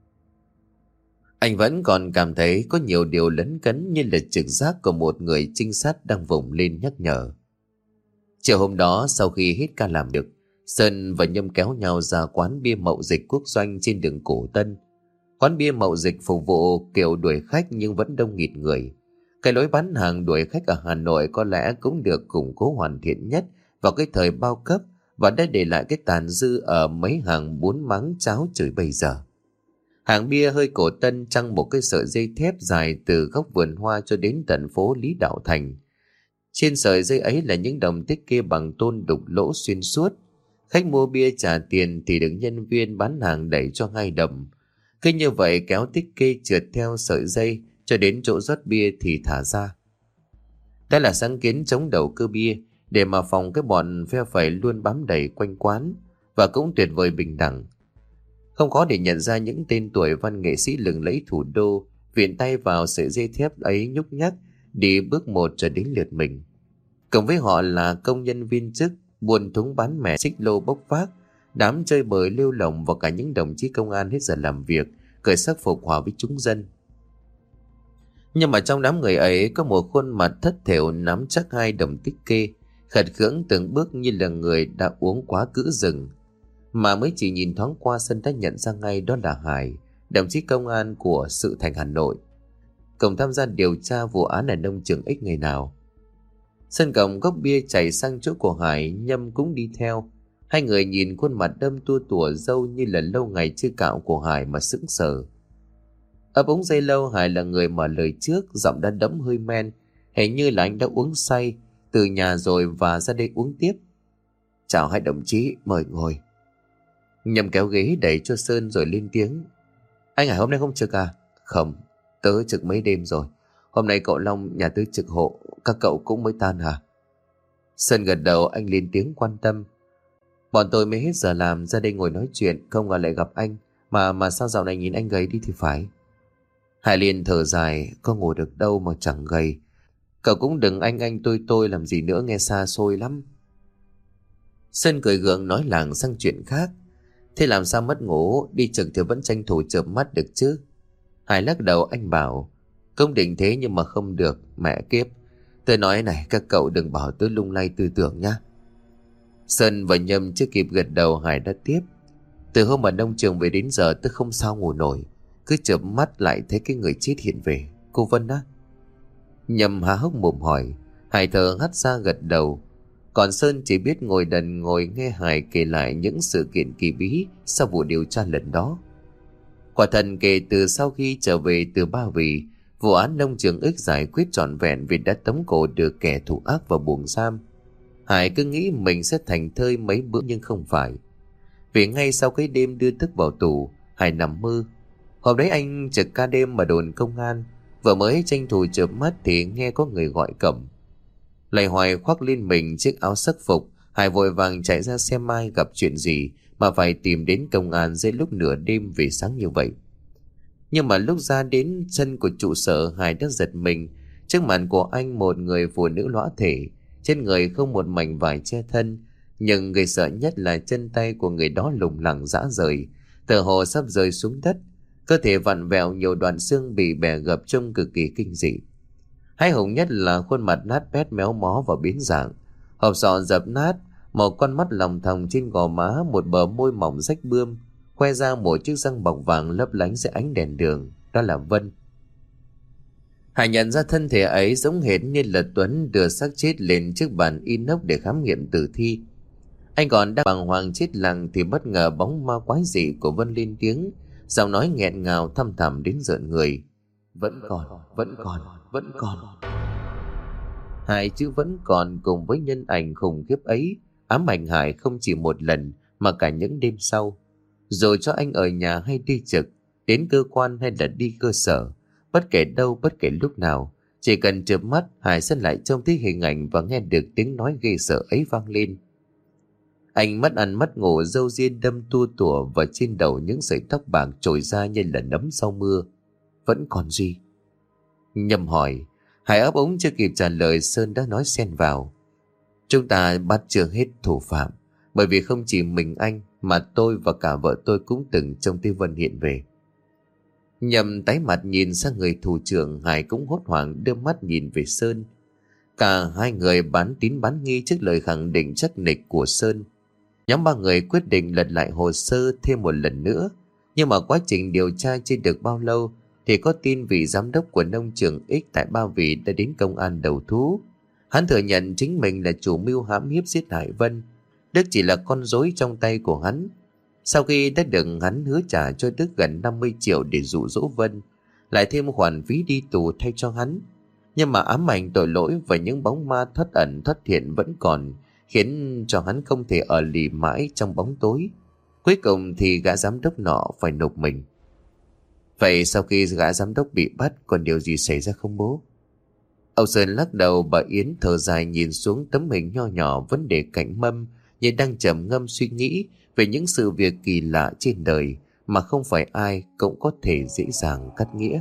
Speaker 1: Anh vẫn còn cảm thấy có nhiều điều lấn cấn, như là trực giác của một người trinh sát đang vùng lên nhắc nhở. Chiều hôm đó, sau khi hết ca làm được, Sơn và Nhâm kéo nhau ra quán bia Mậu Dịch Quốc Doanh trên đường Cổ Tân. Quán bia Mậu Dịch phục vụ kiểu đuổi khách nhưng vẫn đông nghịt người. Cái lối bán hàng đuổi khách ở Hà Nội có lẽ cũng được củng cố hoàn thiện nhất vào cái thời bao cấp, và đã để lại cái tàn dư ở mấy hàng bún mắng cháo chửi bây giờ. Hàng bia hơi Cổ Tân trăng một cái sợi dây thép dài từ góc vườn hoa cho đến tận phố Lý Đạo Thành. Trên sợi dây ấy là những đồng tích kê bằng tôn đục lỗ xuyên suốt. Khách mua bia trả tiền thì được nhân viên bán hàng đẩy cho 2 đồng. Cứ như vậy kéo tích kê trượt theo sợi dây cho đến chỗ rót bia thì thả ra. Đây là sáng kiến chống đầu cơ bia, để mà phòng cái bọn phe phẩy luôn bám đầy quanh quán, và cũng tuyệt vời bình đẳng. Không khó để nhận ra những tên tuổi văn nghệ sĩ lừng lẫy thủ đô viện tay vào sợi dây thép ấy, nhúc nhắc đi bước một cho đến lượt mình. Cộng với họ là công nhân viên chức, buôn thúng bán mẻ, xích lô bốc vác, đám chơi bời lêu lỏng, và cả những đồng chí công an hết giờ làm việc cởi sắc phục hòa với chúng dân. Nhưng mà trong đám người ấy có một khuôn mặt thất thểu nắm chắc 2 đồng tích kê, khật khưỡng từng bước như là người đã uống quá cữ rừng. Mà mới chỉ nhìn thoáng qua, Sơn đã nhận ra ngay đó là Hải, đồng chí công an của Sự Thành Hà Nội, cùng tham gia điều tra vụ án ở nông trường X ngày nào. Sơn cầm cốc bia chảy sang chỗ của Hải, Nhâm cũng đi theo. Hai người nhìn khuôn mặt đâm tua tủa râu như là lâu ngày chưa cạo của Hải mà sững sờ. Ở bóng giây lâu, Hải là người mở lời trước, giọng đã đẫm hơi men, hình như là anh đã uống say từ nhà rồi và ra đây uống tiếp. Chào hai đồng chí, mời ngồi. Nhâm kéo ghế đẩy cho Sơn rồi lên tiếng. Anh Hải hôm nay không trực à? Không, tớ trực mấy đêm rồi. Hôm nay cậu Long nhà tớ trực hộ, các cậu cũng mới tan hả? Sơn gật đầu, anh lên tiếng quan tâm. Bọn tôi mới hết giờ làm ra đây ngồi nói chuyện, không ngờ lại gặp anh. Mà sao dạo này nhìn anh gầy đi thì phải. Hải liền thở dài, có ngồi được đâu mà chẳng gầy. Cậu cũng đừng anh tôi làm gì nữa, nghe xa xôi lắm. Sơn cười gượng nói làng sang chuyện khác. Thế làm sao mất ngủ, đi trực thì vẫn tranh thủ chợp mắt được chứ? Hải lắc đầu, anh bảo, công định thế nhưng mà không được, mẹ kiếp. Tôi nói này, các cậu đừng bảo tôi lung lay tư tưởng nhá. Sơn và Nhâm chưa kịp gật đầu, Hải đã tiếp. Từ hôm ở nông trường về đến giờ tôi không sao ngủ nổi, cứ chợp mắt lại thấy cái người chết hiện về. Cô Vân á? Nhâm há hốc mồm hỏi. Hải thở hắt ra gật đầu. Còn Sơn chỉ biết ngồi đần ngồi nghe Hải kể lại những sự kiện kỳ bí sau vụ điều tra lần đó. Quả thật kể từ sau khi trở về từ Ba Vì, vụ án nông trường X giải quyết trọn vẹn vì đã tống cổ được kẻ thủ ác vào buồng giam. Hải cứ nghĩ mình sẽ thành thơi mấy bữa nhưng không phải. Vì ngay sau cái đêm đưa Thức vào tù, Hải nằm mơ. Hôm đấy anh trực ca đêm ở đồn công an, vừa mới tranh thủ chợp mắt thì nghe có người gọi cổng. Lại hoài khoác lên mình chiếc áo sắc phục, Hải vội vàng chạy ra xem ai gặp chuyện gì mà phải tìm đến công an giữa lúc nửa đêm về sáng như vậy. Nhưng mà lúc ra đến sân của trụ sở, Hải đã giật mình. Trước mặt của anh một người phụ nữ lõa thể, trên người không một mảnh vải che thân, nhưng gây sợ nhất là chân tay của người đó lủng lẳng rã rời, tựa hồ sắp rơi xuống đất. Cơ thể vặn vẹo, nhiều đoạn xương bị bẻ gập trông cực kỳ kinh dị. Hãi hùng nhất là khuôn mặt nát bét méo mó và biến dạng, hộp sọ dập nát, một con mắt lòng thòng trên gò má, một bờ môi mỏng rách bươm, khoe ra một chiếc răng bọc vàng lấp lánh dưới ánh đèn đường. Đó là Vân. Hải nhận ra thân thể ấy giống hệt như là Tuấn đưa xác chết lên chiếc bàn inox để khám nghiệm tử thi. Anh còn đang bàng hoàng chết lặng thì bất ngờ bóng ma quái dị của Vân lên tiếng, giọng nói nghẹn ngào thăm thẳm đến rợn người. Vẫn còn, vẫn còn, vẫn còn. Hai chữ vẫn còn cùng với nhân ảnh khủng khiếp ấy ám ảnh Hải không chỉ một lần mà cả những đêm sau. Rồi cho anh ở nhà hay đi trực, đến cơ quan hay là đi cơ sở, bất kể đâu bất kể lúc nào, chỉ cần chợp mắt Hải sẽ lại trông thấy hình ảnh và nghe được tiếng nói ghê sợ ấy vang lên. Anh mất ăn mất ngủ, râu ria đâm tua tủa và trên đầu những sợi tóc bạc trồi ra như là nấm sau mưa. Vẫn còn gì? Nhâm hỏi. Hải ấp úng chưa kịp trả lời, Sơn đã nói xen vào. Chúng ta bắt chưa hết thủ phạm, bởi vì không chỉ mình anh mà tôi và cả vợ tôi cũng từng trông thấy Vân hiện về. Nhâm tái mặt nhìn sang người thủ trưởng, Hải cũng hốt hoảng đưa mắt nhìn về Sơn. Cả hai người bán tín bán nghi trước lời khẳng định chắc nịch của Sơn. Nhóm ba người quyết định lật lại hồ sơ thêm một lần nữa. Nhưng mà quá trình điều tra chưa được bao lâu thì có tin vị giám đốc của nông trường X tại Ba Vì đã đến công an đầu thú. Hắn thừa nhận chính mình là chủ mưu hãm hiếp giết hại Vân. Đức chỉ là con rối trong tay của hắn. Sau khi đã được hắn hứa trả cho Đức gần 50 triệu để dụ dỗ Vân, lại thêm khoản phí đi tù thay cho hắn. Nhưng mà ám ảnh tội lỗi và những bóng ma thoát ẩn thoát hiện vẫn còn, khiến cho hắn không thể ở lì mãi trong bóng tối. Cuối cùng thì gã giám đốc nọ phải nộp mình. Vậy sau khi gã giám đốc bị bắt còn điều gì xảy ra không bố? Âu Sơn lắc đầu. Bà Yến thở dài nhìn xuống tấm hình nho nhỏ vấn đề cạnh mâm, như đang trầm ngâm suy nghĩ về những sự việc kỳ lạ trên đời mà không phải ai cũng có thể dễ dàng cắt nghĩa.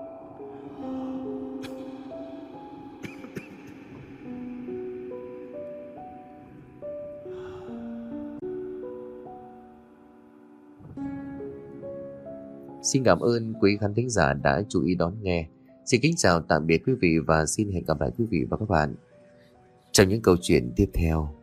Speaker 1: Xin cảm ơn quý khán thính giả đã chú ý đón nghe. Xin kính chào tạm biệt quý vị và xin hẹn gặp lại quý vị và các bạn trong những câu chuyện tiếp theo.